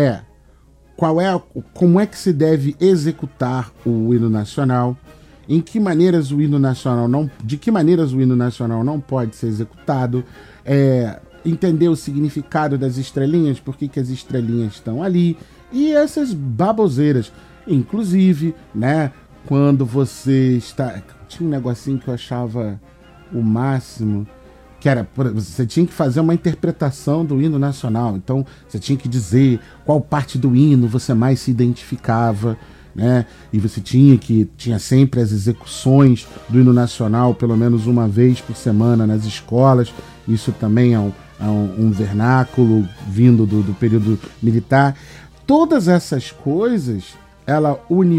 S4: como é que se deve executar o hino nacional, de que maneiras o hino nacional não pode ser executado, entender o significado das estrelinhas, por que as estrelinhas estão ali, e essas baboseiras. Inclusive, né, quando você está... Tinha um negocinho que eu achava o máximo, que era, você tinha que fazer uma interpretação do hino nacional, então você tinha que dizer qual parte do hino você mais se identificava, né, e você tinha sempre as execuções do hino nacional, pelo menos uma vez por semana nas escolas. Isso também é um vernáculo vindo do período militar. Todas essas coisas, ela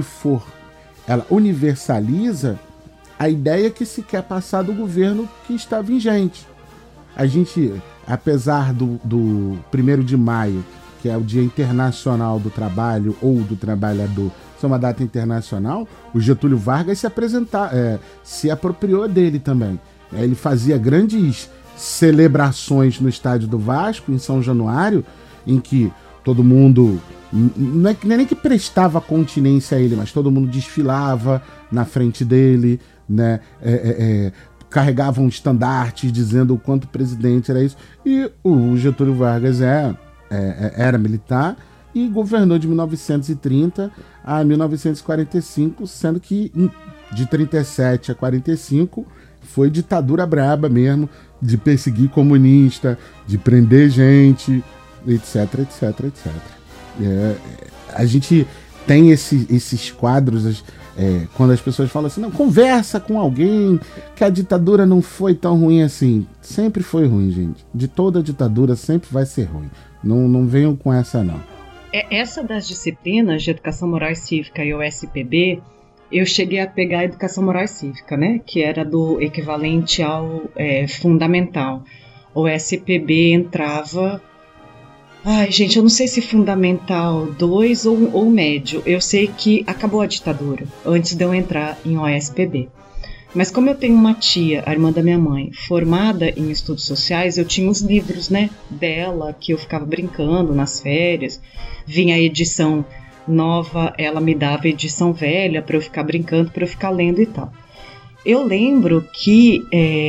S4: universaliza a ideia que se quer passar do governo que está vigente. A gente, apesar do 1º de maio, que é o Dia Internacional do Trabalho ou do Trabalhador, ser uma data internacional, o Getúlio Vargas se apropriou dele também. Ele fazia grandes celebrações no estádio do Vasco, em São Januário, em que todo mundo, não é nem que prestava continência a ele, mas todo mundo desfilava na frente dele, né? Carregavam estandartes dizendo o quanto o presidente era isso. E o Getúlio Vargas era militar e governou de 1930 a 1945, sendo que de 37 a 45 foi ditadura braba mesmo, de perseguir comunista, de prender gente, etc, etc, etc. A gente tem esses quadros, quando as pessoas falam assim, não, conversa com alguém, que a ditadura não foi tão ruim assim. Sempre foi ruim, gente. De toda ditadura sempre vai ser ruim. Não venham com essa, não.
S3: Essa das disciplinas de Educação Moral e Cívica e o SPB, eu cheguei a pegar a Educação Moral e Cívica, né? Que era do equivalente ao fundamental. O SPB entrava... Ai, gente, eu não sei se fundamental 2 ou médio. Eu sei que acabou a ditadura, antes de eu entrar em OSPB. Mas como eu tenho uma tia, a irmã da minha mãe, formada em estudos sociais, eu tinha os livros, né, dela, que eu ficava brincando nas férias. Vinha a edição nova, ela me dava a edição velha para eu ficar brincando, para eu ficar lendo e tal. Eu lembro que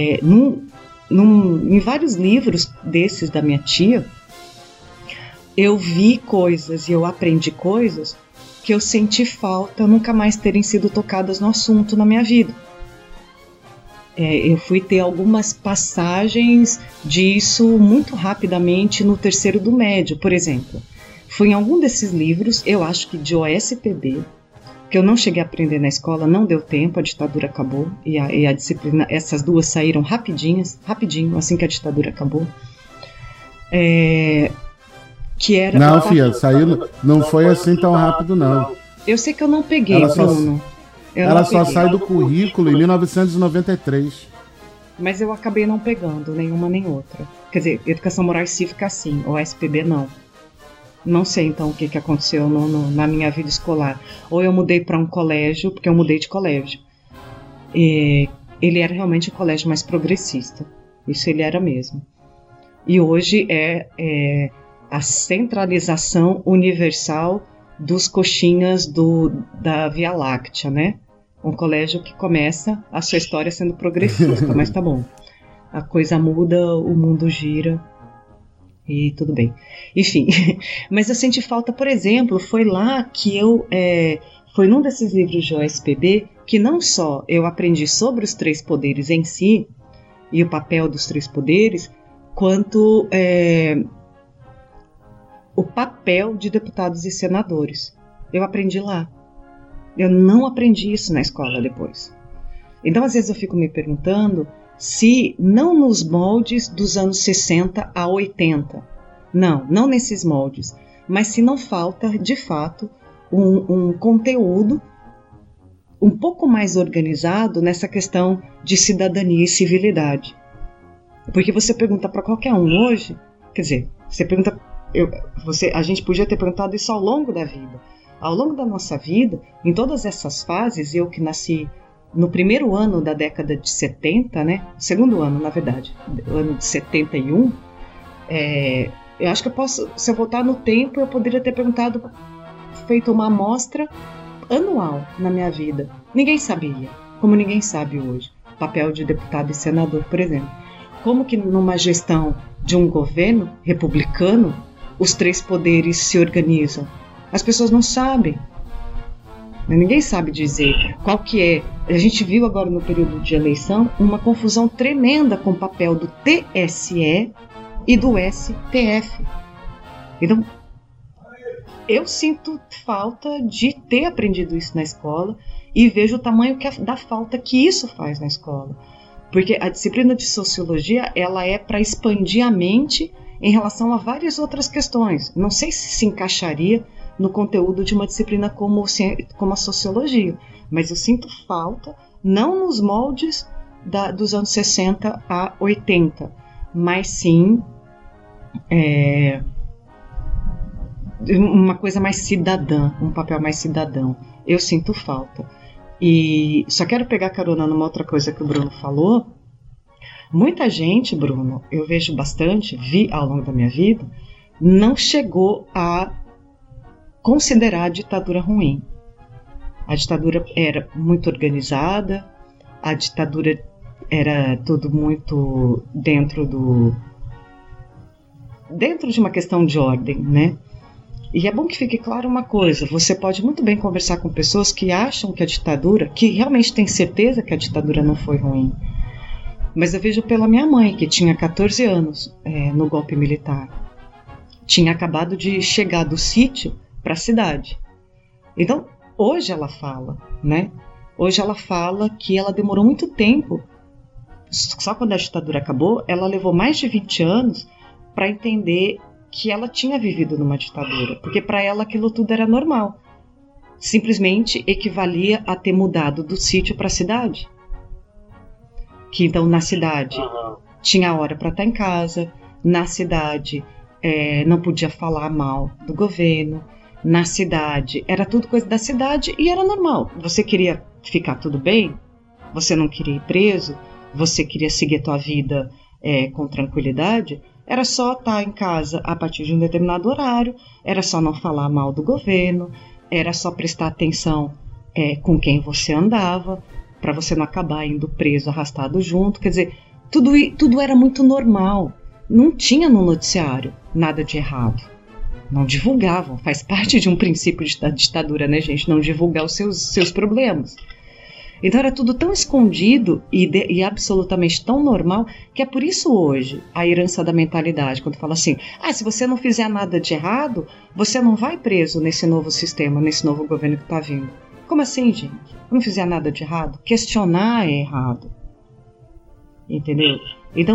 S3: em vários livros desses da minha tia, eu vi coisas e eu aprendi coisas que eu senti falta nunca mais terem sido tocadas no assunto na minha vida. Eu fui ter algumas passagens disso muito rapidamente no terceiro do médio, por exemplo. Foi em algum desses livros, eu acho que de OSPB, que eu não cheguei a aprender na escola, não deu tempo, a ditadura acabou, e a disciplina, essas duas saíram rapidinho, assim que a ditadura acabou. Que era...
S4: Não, filha, saiu, não foi assim tão rápido, não.
S3: Eu sei que eu não peguei, Bruno.
S4: Ela só sai do currículo em 1993.
S3: Mas eu acabei não pegando nenhuma nem outra. Quer dizer, Educação Moral e Cívica sim, o SPB não. Não sei então o que aconteceu na minha vida escolar. Ou eu mudei para um colégio, porque eu mudei de colégio. Ele era realmente um colégio mais progressista. Isso ele era mesmo. E hoje é a centralização universal dos coxinhas da Via Láctea, né? Um colégio que começa a sua história sendo progressista, mas tá bom. A coisa muda, o mundo gira e tudo bem. Enfim, mas eu senti falta, por exemplo, foi lá que foi num desses livros de OSPB que não só eu aprendi sobre os três poderes em si e o papel dos três poderes, quanto o papel de deputados e senadores. Eu aprendi lá. Eu não aprendi isso na escola depois. Então, às vezes eu fico me perguntando se não nos moldes dos anos 60 a 80, não nesses moldes, mas se não falta, de fato, um conteúdo um pouco mais organizado nessa questão de cidadania e civilidade. Porque você pergunta para qualquer um hoje, quer dizer, você pergunta... a gente podia ter perguntado isso ao longo da vida. Ao longo da nossa vida, em todas essas fases, eu que nasci no primeiro ano da década de 70, né? Segundo ano, na verdade, o ano de 71, eu acho que eu posso, se eu voltar no tempo, eu poderia ter feito uma amostra anual na minha vida. Ninguém sabia, como ninguém sabe hoje, o papel de deputado e senador, por exemplo. Como que numa gestão de um governo republicano, os três poderes se organizam. As pessoas não sabem. Ninguém sabe dizer qual que é. A gente viu agora no período de eleição uma confusão tremenda com o papel do TSE e do STF. Então, eu sinto falta de ter aprendido isso na escola e vejo o tamanho da falta que isso faz na escola. Porque a disciplina de sociologia, ela é para expandir a mente em relação a várias outras questões. Não sei se encaixaria no conteúdo de uma disciplina como a sociologia, mas eu sinto falta, não nos moldes dos anos 60 a 80, mas sim uma coisa mais cidadã, um papel mais cidadão. Eu sinto falta. E só quero pegar carona numa outra coisa que o Bruno falou. Muita gente, Bruno, eu vejo bastante, vi ao longo da minha vida, não chegou a considerar a ditadura ruim. A ditadura era muito organizada, a ditadura era tudo muito dentro de uma questão de ordem, né? E é bom que fique claro uma coisa, você pode muito bem conversar com pessoas que acham que a ditadura, que realmente têm certeza que a ditadura não foi ruim. Mas eu vejo pela minha mãe, que tinha 14 anos no golpe militar. Tinha acabado de chegar do sítio para a cidade. Então, hoje ela fala, né? Hoje ela fala que ela demorou muito tempo, só quando a ditadura acabou, ela levou mais de 20 anos para entender que ela tinha vivido numa ditadura, porque para ela aquilo tudo era normal. Simplesmente equivalia a ter mudado do sítio para a cidade. Que então na cidade tinha hora para estar em casa, na cidade não podia falar mal do governo, na cidade era tudo coisa da cidade e era normal. Você queria ficar tudo bem, você não queria ir preso, você queria seguir a tua vida com tranquilidade, era só estar em casa a partir de um determinado horário, era só não falar mal do governo, era só prestar atenção com quem você andava, para você não acabar indo preso, arrastado junto. Quer dizer, tudo era muito normal. Não tinha no noticiário nada de errado. Não divulgavam. Faz parte de um princípio da ditadura, né, gente? Não divulgar os seus problemas. Então era tudo tão escondido e absolutamente tão normal, que é por isso hoje a herança da mentalidade, quando fala assim, se você não fizer nada de errado, você não vai preso nesse novo sistema, nesse novo governo que está vindo. Como assim, gente? Não fizer nada de errado? Questionar é errado. Entendeu? Então,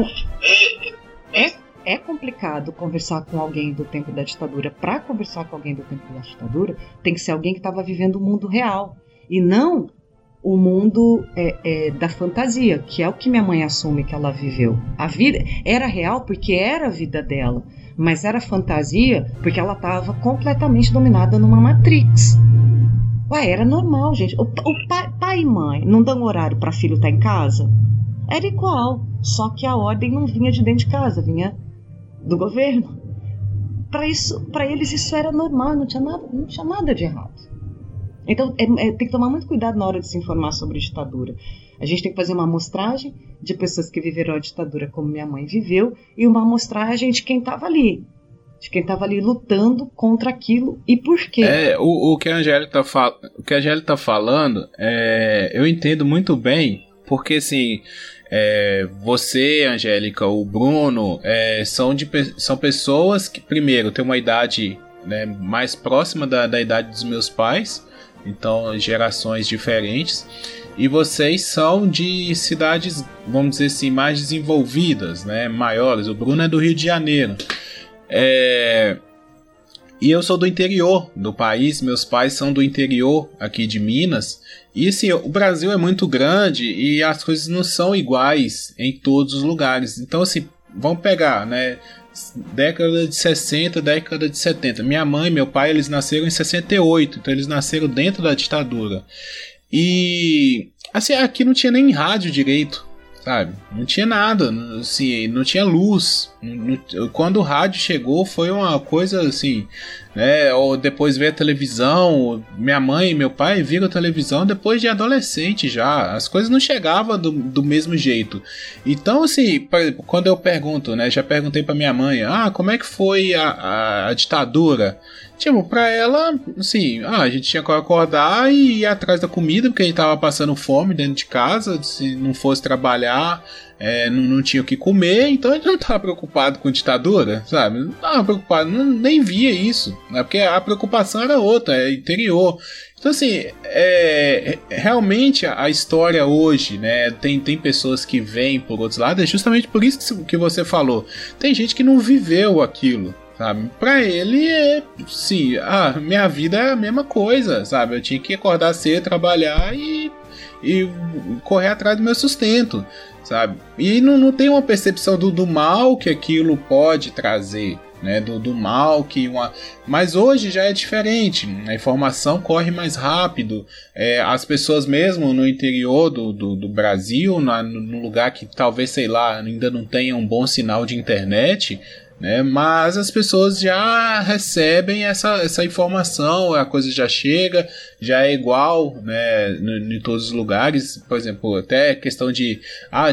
S3: é complicado conversar com alguém do tempo da ditadura. Para conversar com alguém do tempo da ditadura, tem que ser alguém que estava vivendo o mundo real. E não o mundo da fantasia, que é o que minha mãe assume que ela viveu. A vida era real porque era a vida dela, mas era fantasia porque ela estava completamente dominada numa Matrix. Era normal, gente. O pai e mãe não dão horário para filho estar em casa? Era igual, só que a ordem não vinha de dentro de casa, vinha do governo. Para eles isso era normal, não tinha nada de errado. Então tem que tomar muito cuidado na hora de se informar sobre ditadura. A gente tem que fazer uma amostragem de pessoas que viveram a ditadura como minha mãe viveu e uma amostragem de quem estava ali. De quem estava ali lutando contra aquilo e por quê.
S2: O que a Angélica tá falando, eu entendo muito bem, porque assim, você, Angélica, o Bruno, são pessoas que, primeiro, têm uma idade, né, mais próxima da idade dos meus pais, então gerações diferentes, e vocês são de cidades, vamos dizer assim, mais desenvolvidas, né, maiores. O Bruno é do Rio de Janeiro. E eu sou do interior do país, meus pais são do interior aqui de Minas. E assim, o Brasil é muito grande e as coisas não são iguais em todos os lugares. Então assim, vamos pegar, né, década de 60, década de 70. Minha mãe e meu pai, eles nasceram em 68, então eles nasceram dentro da ditadura. E assim, aqui não tinha nem rádio direito, sabe? Não tinha nada, assim, não tinha luz. Quando o rádio chegou foi uma coisa assim, né? Ou depois veio a televisão. Minha mãe e meu pai viram a televisão depois de adolescente já. As coisas não chegavam do mesmo jeito. Então, assim, por exemplo, quando eu pergunto, né? Já perguntei pra minha mãe, como é que foi a ditadura? Tipo, pra ela, assim, a gente tinha que acordar e ir atrás da comida, porque a gente tava passando fome dentro de casa, se não fosse trabalhar, não tinha o que comer, então a gente não tava preocupado com ditadura, sabe? Não tava preocupado, nem via isso, né? Porque a preocupação era outra, é interior. Então, assim, realmente a história hoje, né, tem pessoas que vêm por outros lados, é justamente por isso que você falou. Tem gente que não viveu aquilo, sabe? Pra ele sim, minha vida é a mesma coisa, sabe? Eu tinha que acordar cedo, trabalhar e correr atrás do meu sustento, sabe? E não tem uma percepção do mal que aquilo pode trazer, né? Do mal que mas hoje já é diferente, a informação corre mais rápido, as pessoas mesmo no interior do Brasil, no lugar que talvez, sei lá, ainda não tenha um bom sinal de internet, né, mas as pessoas já recebem essa informação, a coisa já chega, já é igual, né, em todos os lugares. Por exemplo, até questão de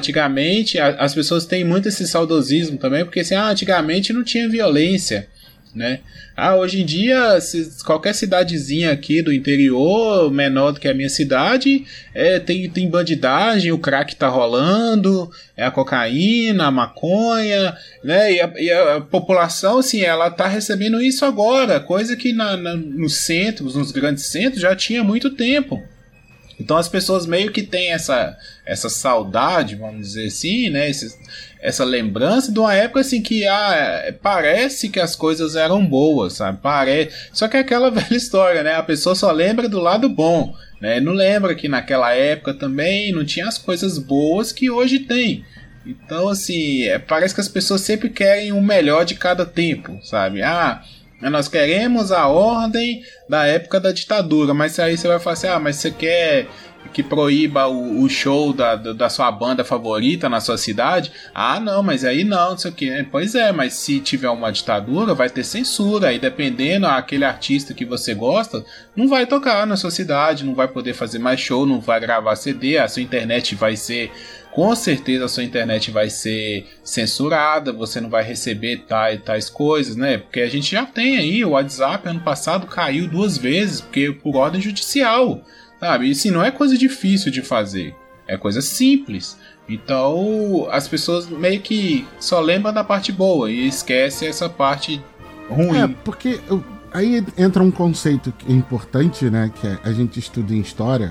S2: antigamente as pessoas têm muito esse saudosismo também, porque assim, antigamente não tinha violência, né? Hoje em dia, qualquer cidadezinha aqui do interior, menor do que a minha cidade, tem bandidagem, o crack tá rolando, a cocaína, a maconha, né? E a população, assim, ela tá recebendo isso agora, coisa que nos centros, nos grandes centros, já tinha há muito tempo. Então as pessoas meio que têm essa saudade, vamos dizer assim, né? Essa lembrança de uma época assim que parece que as coisas eram boas, sabe? Só que é aquela velha história, né? A pessoa só lembra do lado bom, né? Não lembra que naquela época também não tinha as coisas boas que hoje tem. Então, assim, parece que as pessoas sempre querem o melhor de cada tempo, sabe? Nós queremos a ordem da época da ditadura, mas aí você vai falar assim, mas você quer que proíba o show da sua banda favorita na sua cidade? Não, mas aí não sei o que. Pois é, mas se tiver uma ditadura, vai ter censura, aí dependendo, aquele artista que você gosta, não vai tocar na sua cidade, não vai poder fazer mais show, não vai gravar CD, a sua internet vai ser... Com certeza a sua internet vai ser censurada, você não vai receber tais coisas, né? Porque a gente já tem aí, o WhatsApp ano passado caiu 2 vezes, porque por ordem judicial, sabe? E assim, não é coisa difícil de fazer, é coisa simples. Então as pessoas meio que só lembram da parte boa e esquecem essa parte ruim.
S4: Porque aí entra um conceito importante, né? Que a gente estuda em história.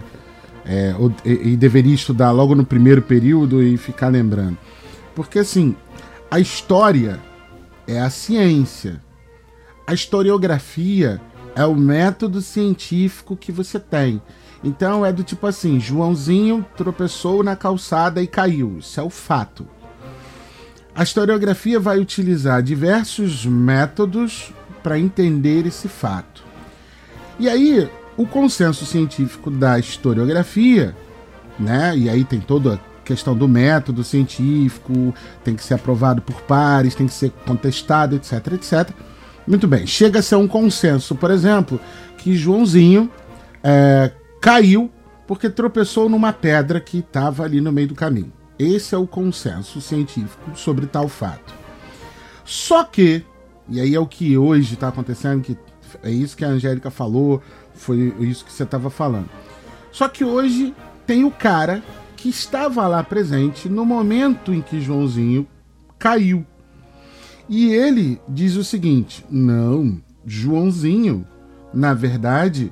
S4: E deveria estudar logo no primeiro período e ficar lembrando. Porque assim, a história é a ciência. A historiografia é o método científico que você tem. Então é do tipo assim, Joãozinho tropeçou na calçada e caiu. Isso é o fato. A historiografia vai utilizar diversos métodos para entender esse fato. E aí... O consenso científico da historiografia, né? E aí tem toda a questão do método científico, tem que ser aprovado por pares, tem que ser contestado, etc, etc. Muito bem, chega a ser um consenso, por exemplo, que Joãozinho caiu porque tropeçou numa pedra que estava ali no meio do caminho. Esse é o consenso científico sobre tal fato. Só que, e aí é o que hoje está acontecendo, que é isso que a Angélica falou, foi isso que você estava falando. Só que hoje tem o cara que estava lá presente no momento em que Joãozinho caiu. E ele diz o seguinte: não, Joãozinho, na verdade,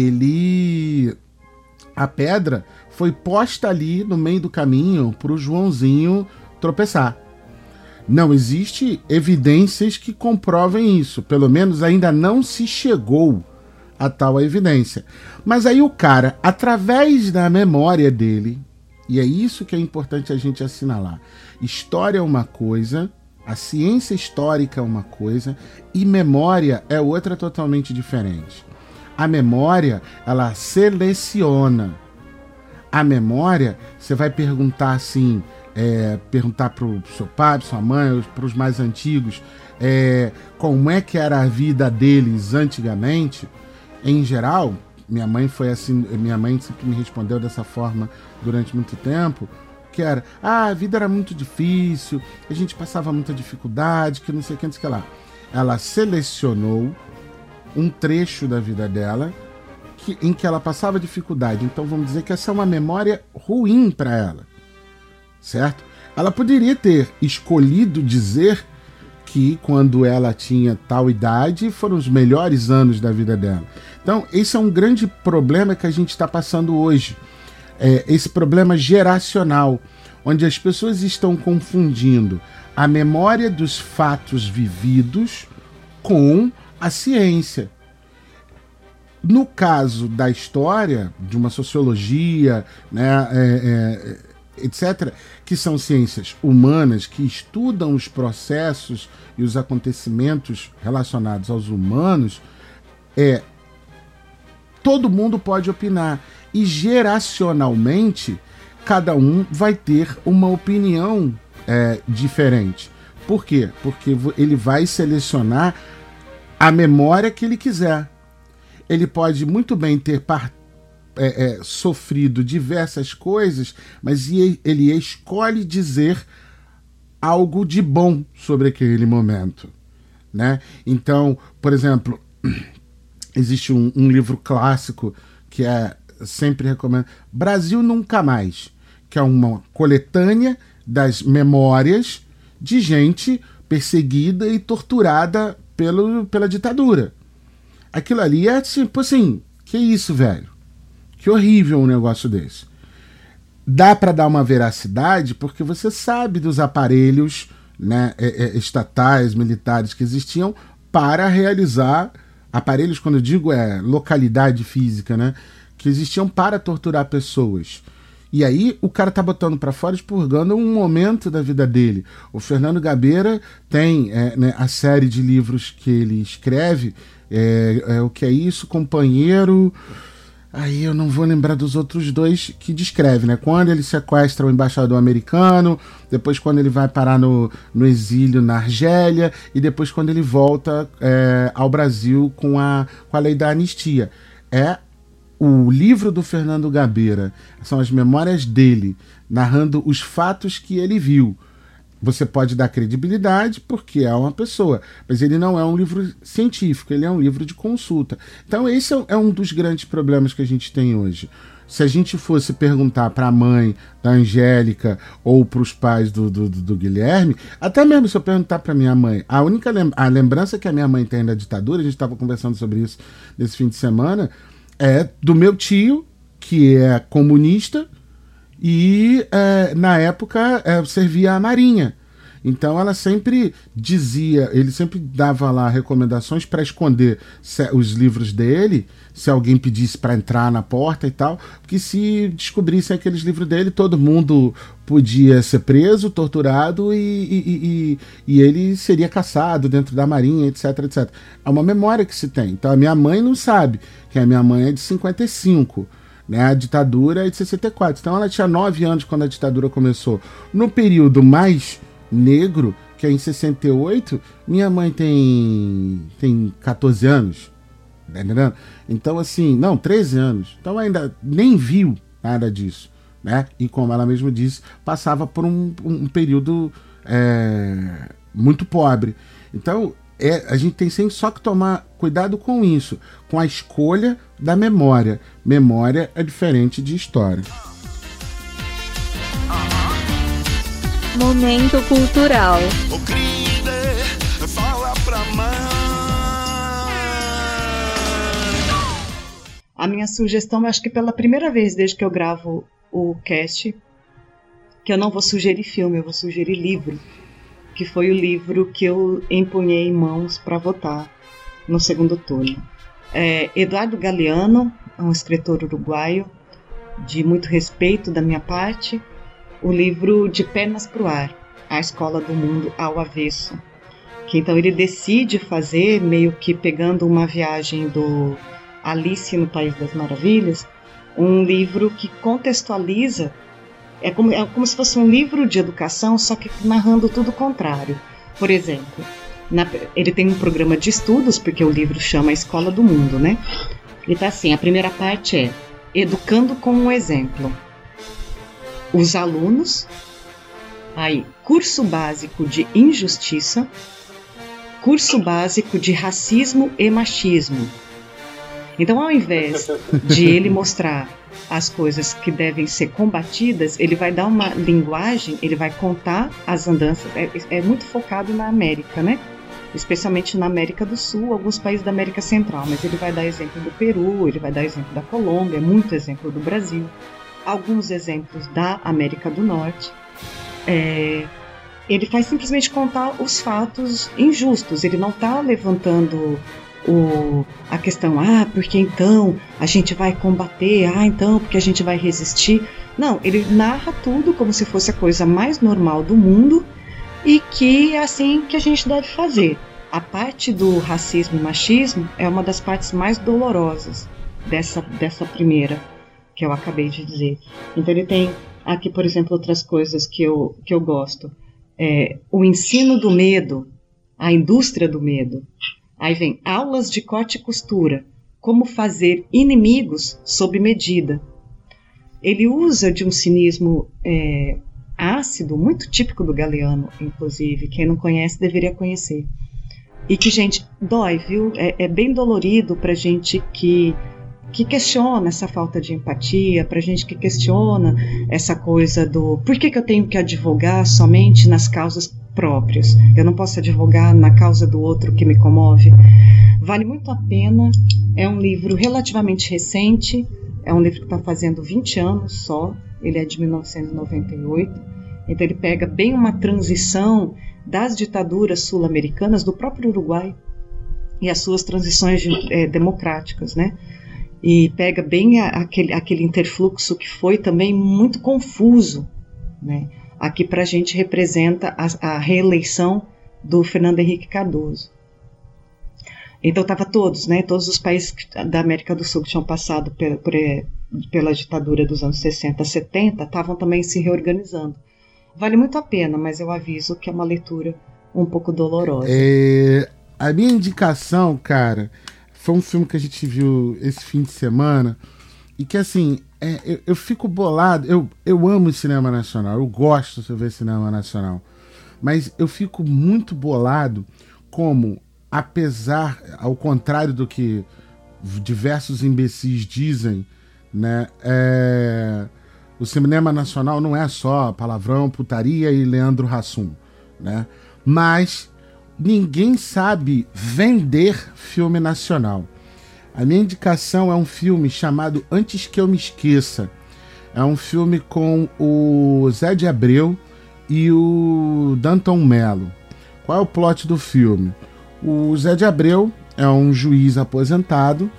S4: a pedra foi posta ali no meio do caminho para o Joãozinho tropeçar. Não existe evidências que comprovem isso. Pelo menos ainda não se chegou a tal evidência. Mas aí o cara, através da memória dele, e é isso que é importante a gente assinalar, história é uma coisa, a ciência histórica é uma coisa, e memória é outra totalmente diferente. A memória, ela seleciona. A memória, você vai perguntar assim, perguntar para o seu pai, para sua mãe, para os mais antigos, como é que era a vida deles antigamente. Em geral, minha mãe foi assim, minha mãe sempre me respondeu dessa forma durante muito tempo, que era, a vida era muito difícil, a gente passava muita dificuldade, que não sei o que, não sei o que lá. Ela selecionou um trecho da vida dela em que ela passava dificuldade. Então vamos dizer que essa é uma memória ruim para ela, certo? Ela poderia ter escolhido dizer que quando ela tinha tal idade foram os melhores anos da vida dela. Então esse é um grande problema que a gente está passando hoje, esse problema geracional, onde as pessoas estão confundindo a memória dos fatos vividos com a ciência. No caso da história, de uma sociologia, né, etc., que são ciências humanas que estudam os processos e os acontecimentos relacionados aos humanos, todo mundo pode opinar. E geracionalmente, cada um vai ter uma opinião diferente. Por quê? Porque ele vai selecionar a memória que ele quiser. Ele pode muito bem ter sofrido diversas coisas, mas ele escolhe dizer algo de bom sobre aquele momento, né? Então, por exemplo, existe um livro clássico que é sempre recomendo, Brasil Nunca Mais, que é uma coletânea das memórias de gente perseguida e torturada pela ditadura. Aquilo ali é tipo assim, que isso, velho? Que horrível um negócio desse. Dá para dar uma veracidade porque você sabe dos aparelhos, né, estatais, militares que existiam para realizar aparelhos, quando eu digo localidade física, né, que existiam para torturar pessoas. E aí o cara tá botando para fora, expurgando um momento da vida dele. O Fernando Gabeira tem né, a série de livros que ele escreve, o que é isso, companheiro... Aí eu não vou lembrar dos outros dois que descreve, né? Quando ele sequestra o embaixador americano, depois quando ele vai parar no exílio na Argélia, e depois quando ele volta ao Brasil com a lei da anistia. É o livro do Fernando Gabeira, são as memórias dele, narrando os fatos que ele viu. Você pode dar credibilidade porque é uma pessoa, mas ele não é um livro científico, ele é um livro de consulta. Então esse é um dos grandes problemas que a gente tem hoje. Se a gente fosse perguntar para a mãe da Angélica ou para os pais do Guilherme, até mesmo se eu perguntar para minha mãe, a lembrança que a minha mãe tem da ditadura, a gente estava conversando sobre isso nesse fim de semana, é do meu tio, que é comunista, e na época servia a Marinha. Então ela sempre dizia, ele sempre dava lá recomendações para esconder os livros dele, se alguém pedisse para entrar na porta e tal, porque se descobrissem aqueles livros dele, todo mundo podia ser preso, torturado e ele seria caçado dentro da Marinha, etc, etc. É uma memória que se tem. Então a minha mãe não sabe, que a minha mãe é de 55. Né, a ditadura é de 64. Então ela tinha 9 anos quando a ditadura começou. No período mais negro, que é em 68, minha mãe tem 14 anos. Tá entendendo? Então, assim, não, 13 anos. Então ainda nem viu nada disso. Né? E como ela mesma disse, passava por um período muito pobre. Então, a gente tem sempre só que tomar cuidado com isso, com a escolha da memória. Memória é diferente de história.
S1: Momento cultural.
S5: Ô querida, fala pra mãe.
S3: A minha sugestão, eu acho que pela primeira vez desde que eu gravo o cast, que eu não vou sugerir filme, eu vou sugerir livro, que foi o livro que eu empunhei em mãos para votar no segundo turno. Eduardo Galeano, um escritor uruguaio de muito respeito da minha parte, o livro De Pernas pro Ar, A Escola do Mundo ao Avesso, que então ele decide fazer, meio que pegando uma viagem do Alice no País das Maravilhas, um livro que contextualiza, é como se fosse um livro de educação, só que narrando tudo o contrário. Por exemplo, ele tem um programa de estudos, porque o livro chama A Escola do Mundo, né? E tá assim, a primeira parte é Educando com um Exemplo. Os alunos, aí, curso básico de injustiça, curso básico de racismo e machismo. Então, ao invés de ele mostrar as coisas que devem ser combatidas, ele vai dar uma linguagem, ele vai contar as andanças, é muito focado na América, né? Especialmente na América do Sul, alguns países da América Central, mas ele vai dar exemplo do Peru, ele vai dar exemplo da Colômbia, muito exemplo do Brasil, alguns exemplos da América do Norte. Ele faz simplesmente contar os fatos injustos, ele não está levantando a questão, porque então a gente vai combater, então porque a gente vai resistir. Não, ele narra tudo como se fosse a coisa mais normal do mundo e que é assim que a gente deve fazer. A parte do racismo e machismo é uma das partes mais dolorosas dessa primeira que eu acabei de dizer. Então ele tem aqui, por exemplo, outras coisas que eu gosto. O ensino do medo, a indústria do medo. Aí vem aulas de corte e costura, como fazer inimigos sob medida. Ele usa de um cinismo ácido, muito típico do Galeano, inclusive. Quem não conhece deveria conhecer. E que, gente, dói, viu? É bem dolorido pra gente que questiona essa falta de empatia, pra gente que questiona essa coisa do por que eu tenho que advogar somente nas causas próprias? Eu não posso advogar na causa do outro que me comove? Vale muito a pena, é um livro relativamente recente, é um livro que está fazendo 20 anos só, ele é de 1998, então ele pega bem uma transição das ditaduras sul-americanas, do próprio Uruguai, e as suas transições democráticas, né? E pega bem aquele interfluxo que foi também muito confuso, né? Aqui para a gente representa a reeleição do Fernando Henrique Cardoso. Então estava todos os países da América do Sul que tinham passado pela ditadura dos anos 60, 70, estavam também se reorganizando. Vale muito a pena, mas eu aviso que é uma leitura um pouco dolorosa.
S4: A minha indicação, cara, foi um filme que a gente viu esse fim de semana e que, assim, eu fico bolado. Eu amo cinema nacional, eu gosto de ver cinema nacional, mas eu fico muito bolado como, apesar, ao contrário do que diversos imbecis dizem, né, o cinema nacional não é só palavrão, putaria e Leandro Hassum, né, mas ninguém sabe vender filme nacional. A minha indicação é um filme chamado Antes que Eu Me Esqueça. É um filme com o Zé de Abreu e o Danton Mello. Qual é o plot do filme? O Zé de Abreu é um juiz aposentado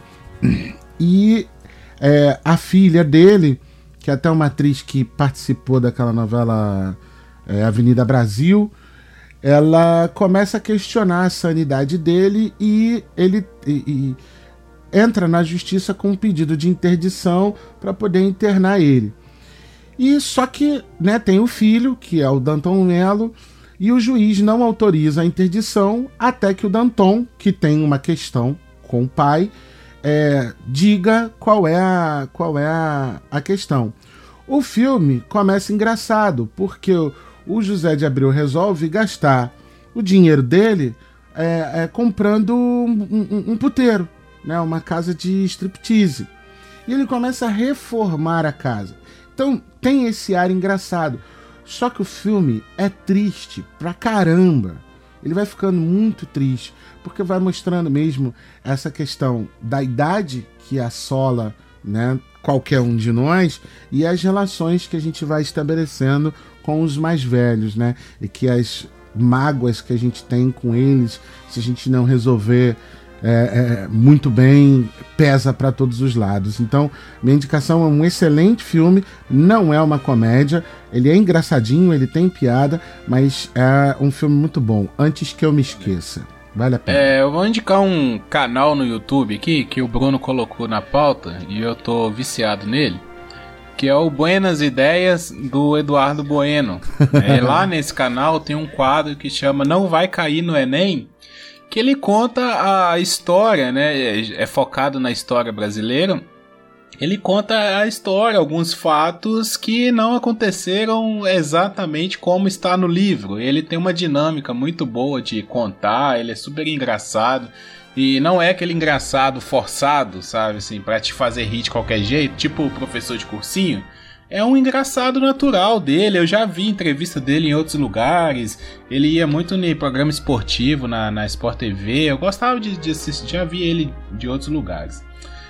S4: e a filha dele, que é até uma atriz que participou daquela novela Avenida Brasil, ela começa a questionar a sanidade dele e ele entra na justiça com um pedido de interdição para poder internar ele. E só que, né, tem o filho, que é o Danton Mello, e o juiz não autoriza a interdição até que o Danton, que tem uma questão com o pai, diga qual é a questão. O filme começa engraçado, porque o José de Abreu resolve gastar o dinheiro dele comprando um puteiro, né, uma casa de striptease. E ele começa a reformar a casa. Então tem esse ar engraçado. Só que o filme é triste pra caramba. Ele vai ficando muito triste, porque vai mostrando mesmo essa questão da idade que assola, né, qualquer um de nós, e as relações que a gente vai estabelecendo com os mais velhos, né? E que as mágoas que a gente tem com eles, se a gente não resolver muito bem, pesa para todos os lados. Então, minha indicação é um excelente filme, não é uma comédia, ele é engraçadinho, ele tem piada, mas é um filme muito bom. Antes que eu me esqueça, vale a pena.
S2: Eu vou indicar um canal no YouTube aqui, que o Bruno colocou na pauta, e eu tô viciado nele, que é o Buenas Ideias, do Eduardo Bueno. Lá nesse canal tem um quadro que chama Não Vai Cair no Enem, que ele conta a história, né? É focado na história brasileira. Ele conta a história, alguns fatos que não aconteceram exatamente como está no livro. Ele tem uma dinâmica muito boa de contar, ele é super engraçado. E não é aquele engraçado forçado, sabe, assim, pra te fazer rir de qualquer jeito, tipo o professor de cursinho. É um engraçado natural dele. Eu já vi entrevista dele em outros lugares. Ele ia muito no programa esportivo na Sport TV. Eu gostava de assistir, já vi ele de outros lugares.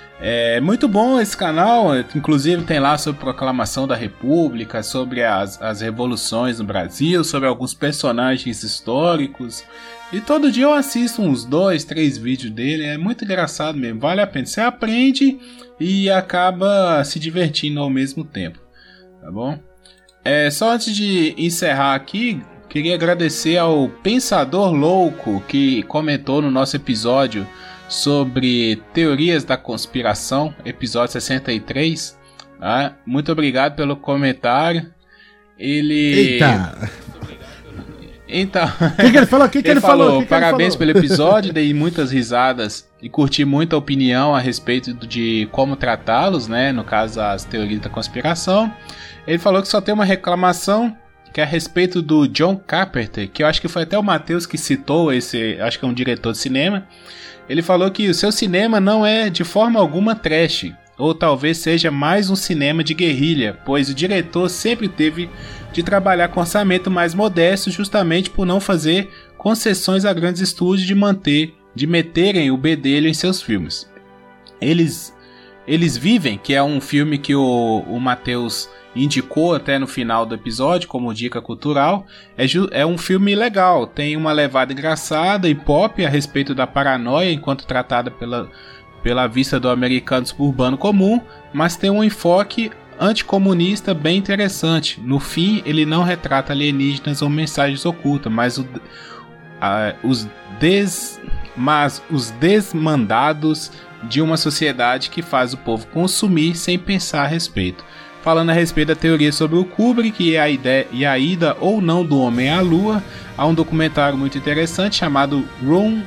S2: É muito bom esse canal. Inclusive tem lá sobre a proclamação da República, sobre as revoluções no Brasil, sobre alguns personagens históricos. E todo dia eu assisto uns 2, 3 vídeos dele. É muito engraçado mesmo, vale a pena. Você aprende e acaba se divertindo ao mesmo tempo. Tá bom? Só antes de encerrar aqui, queria agradecer ao Pensador Louco, que comentou no nosso episódio sobre teorias da conspiração, episódio 63. Tá? Muito obrigado pelo comentário.
S4: Eita!
S2: Então,
S4: que ele falou? Ele falou?
S2: Parabéns pelo episódio, dei muitas risadas e curti muito a opinião a respeito de como tratá-los, né? No caso, as teorias da conspiração. Ele falou que só tem uma reclamação, que é a respeito do John Carpenter, que eu acho que foi até o Matheus que citou esse, acho que é um diretor de cinema. Ele falou que o seu cinema não é de forma alguma trash, ou talvez seja mais um cinema de guerrilha, pois o diretor sempre teve de trabalhar com orçamento mais modesto, justamente por não fazer concessões a grandes estúdios de meterem o bedelho em seus filmes. Eles Vivem, que é um filme que o Matheus indicou até no final do episódio como dica cultural, é um filme legal, tem uma levada engraçada e pop a respeito da paranoia enquanto tratada pela vista do americano suburbano comum, mas tem um enfoque anticomunista bem interessante. No fim, ele não retrata alienígenas ou mensagens ocultas, mas os desmandados de uma sociedade que faz o povo consumir sem pensar a respeito. Falando a respeito da teoria sobre o Kubrick e a ida ou não do homem à lua, há um documentário muito interessante chamado Room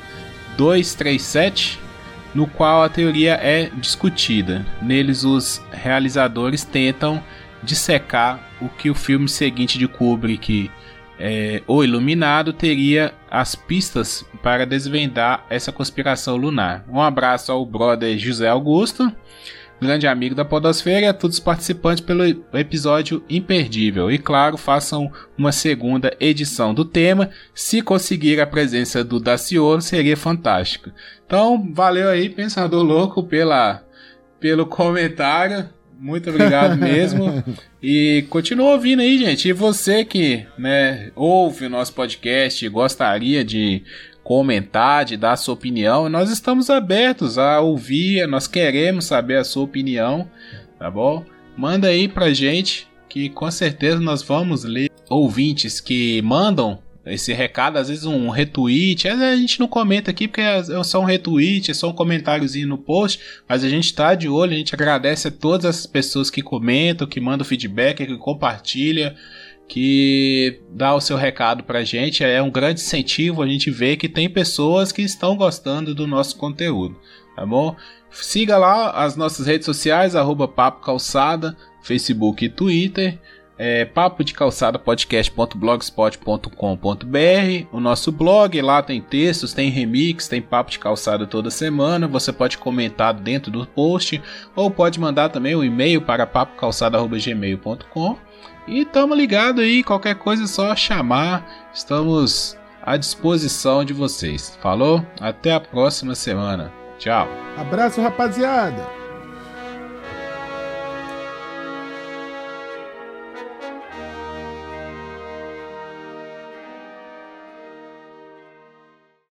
S2: 237, no qual a teoria é discutida. Neles, os realizadores tentam dissecar o que o filme seguinte de Kubrick, O Iluminado, teria as pistas para desvendar essa conspiração lunar. Um abraço ao brother José Augusto, grande amigo da Podosfera, e a todos os participantes pelo episódio imperdível. E claro, façam uma segunda edição do tema. Se conseguir a presença do Daciolo, seria fantástico. Então, valeu aí, Pensador Louco, pelo comentário. Muito obrigado mesmo. E continua ouvindo aí, gente. E você que, né, ouve o nosso podcast e gostaria de comentar, de dar a sua opinião, nós estamos abertos a ouvir, nós queremos saber a sua opinião, tá bom? Manda aí pra gente, que com certeza nós vamos ler ouvintes que mandam esse recado, às vezes um retweet, às vezes a gente não comenta aqui porque é só um retweet, é só um comentáriozinho no post, mas a gente tá de olho, a gente agradece a todas as pessoas que comentam, que mandam feedback, que compartilham, que dá o seu recado pra gente. É um grande incentivo a gente ver que tem pessoas que estão gostando do nosso conteúdo, tá bom? Siga lá as nossas redes sociais, @Papo Calçada, Facebook e Twitter, Papo de Calçada podcast.blogspot.com.br, o nosso blog, lá tem textos, tem remix, tem Papo de Calçada toda semana. Você pode comentar dentro do post ou pode mandar também um e-mail para papocalçada@gmail.com. E tamo ligado aí, qualquer coisa é só chamar, estamos à disposição de vocês. Falou? Até a próxima semana. Tchau.
S4: Abraço, rapaziada.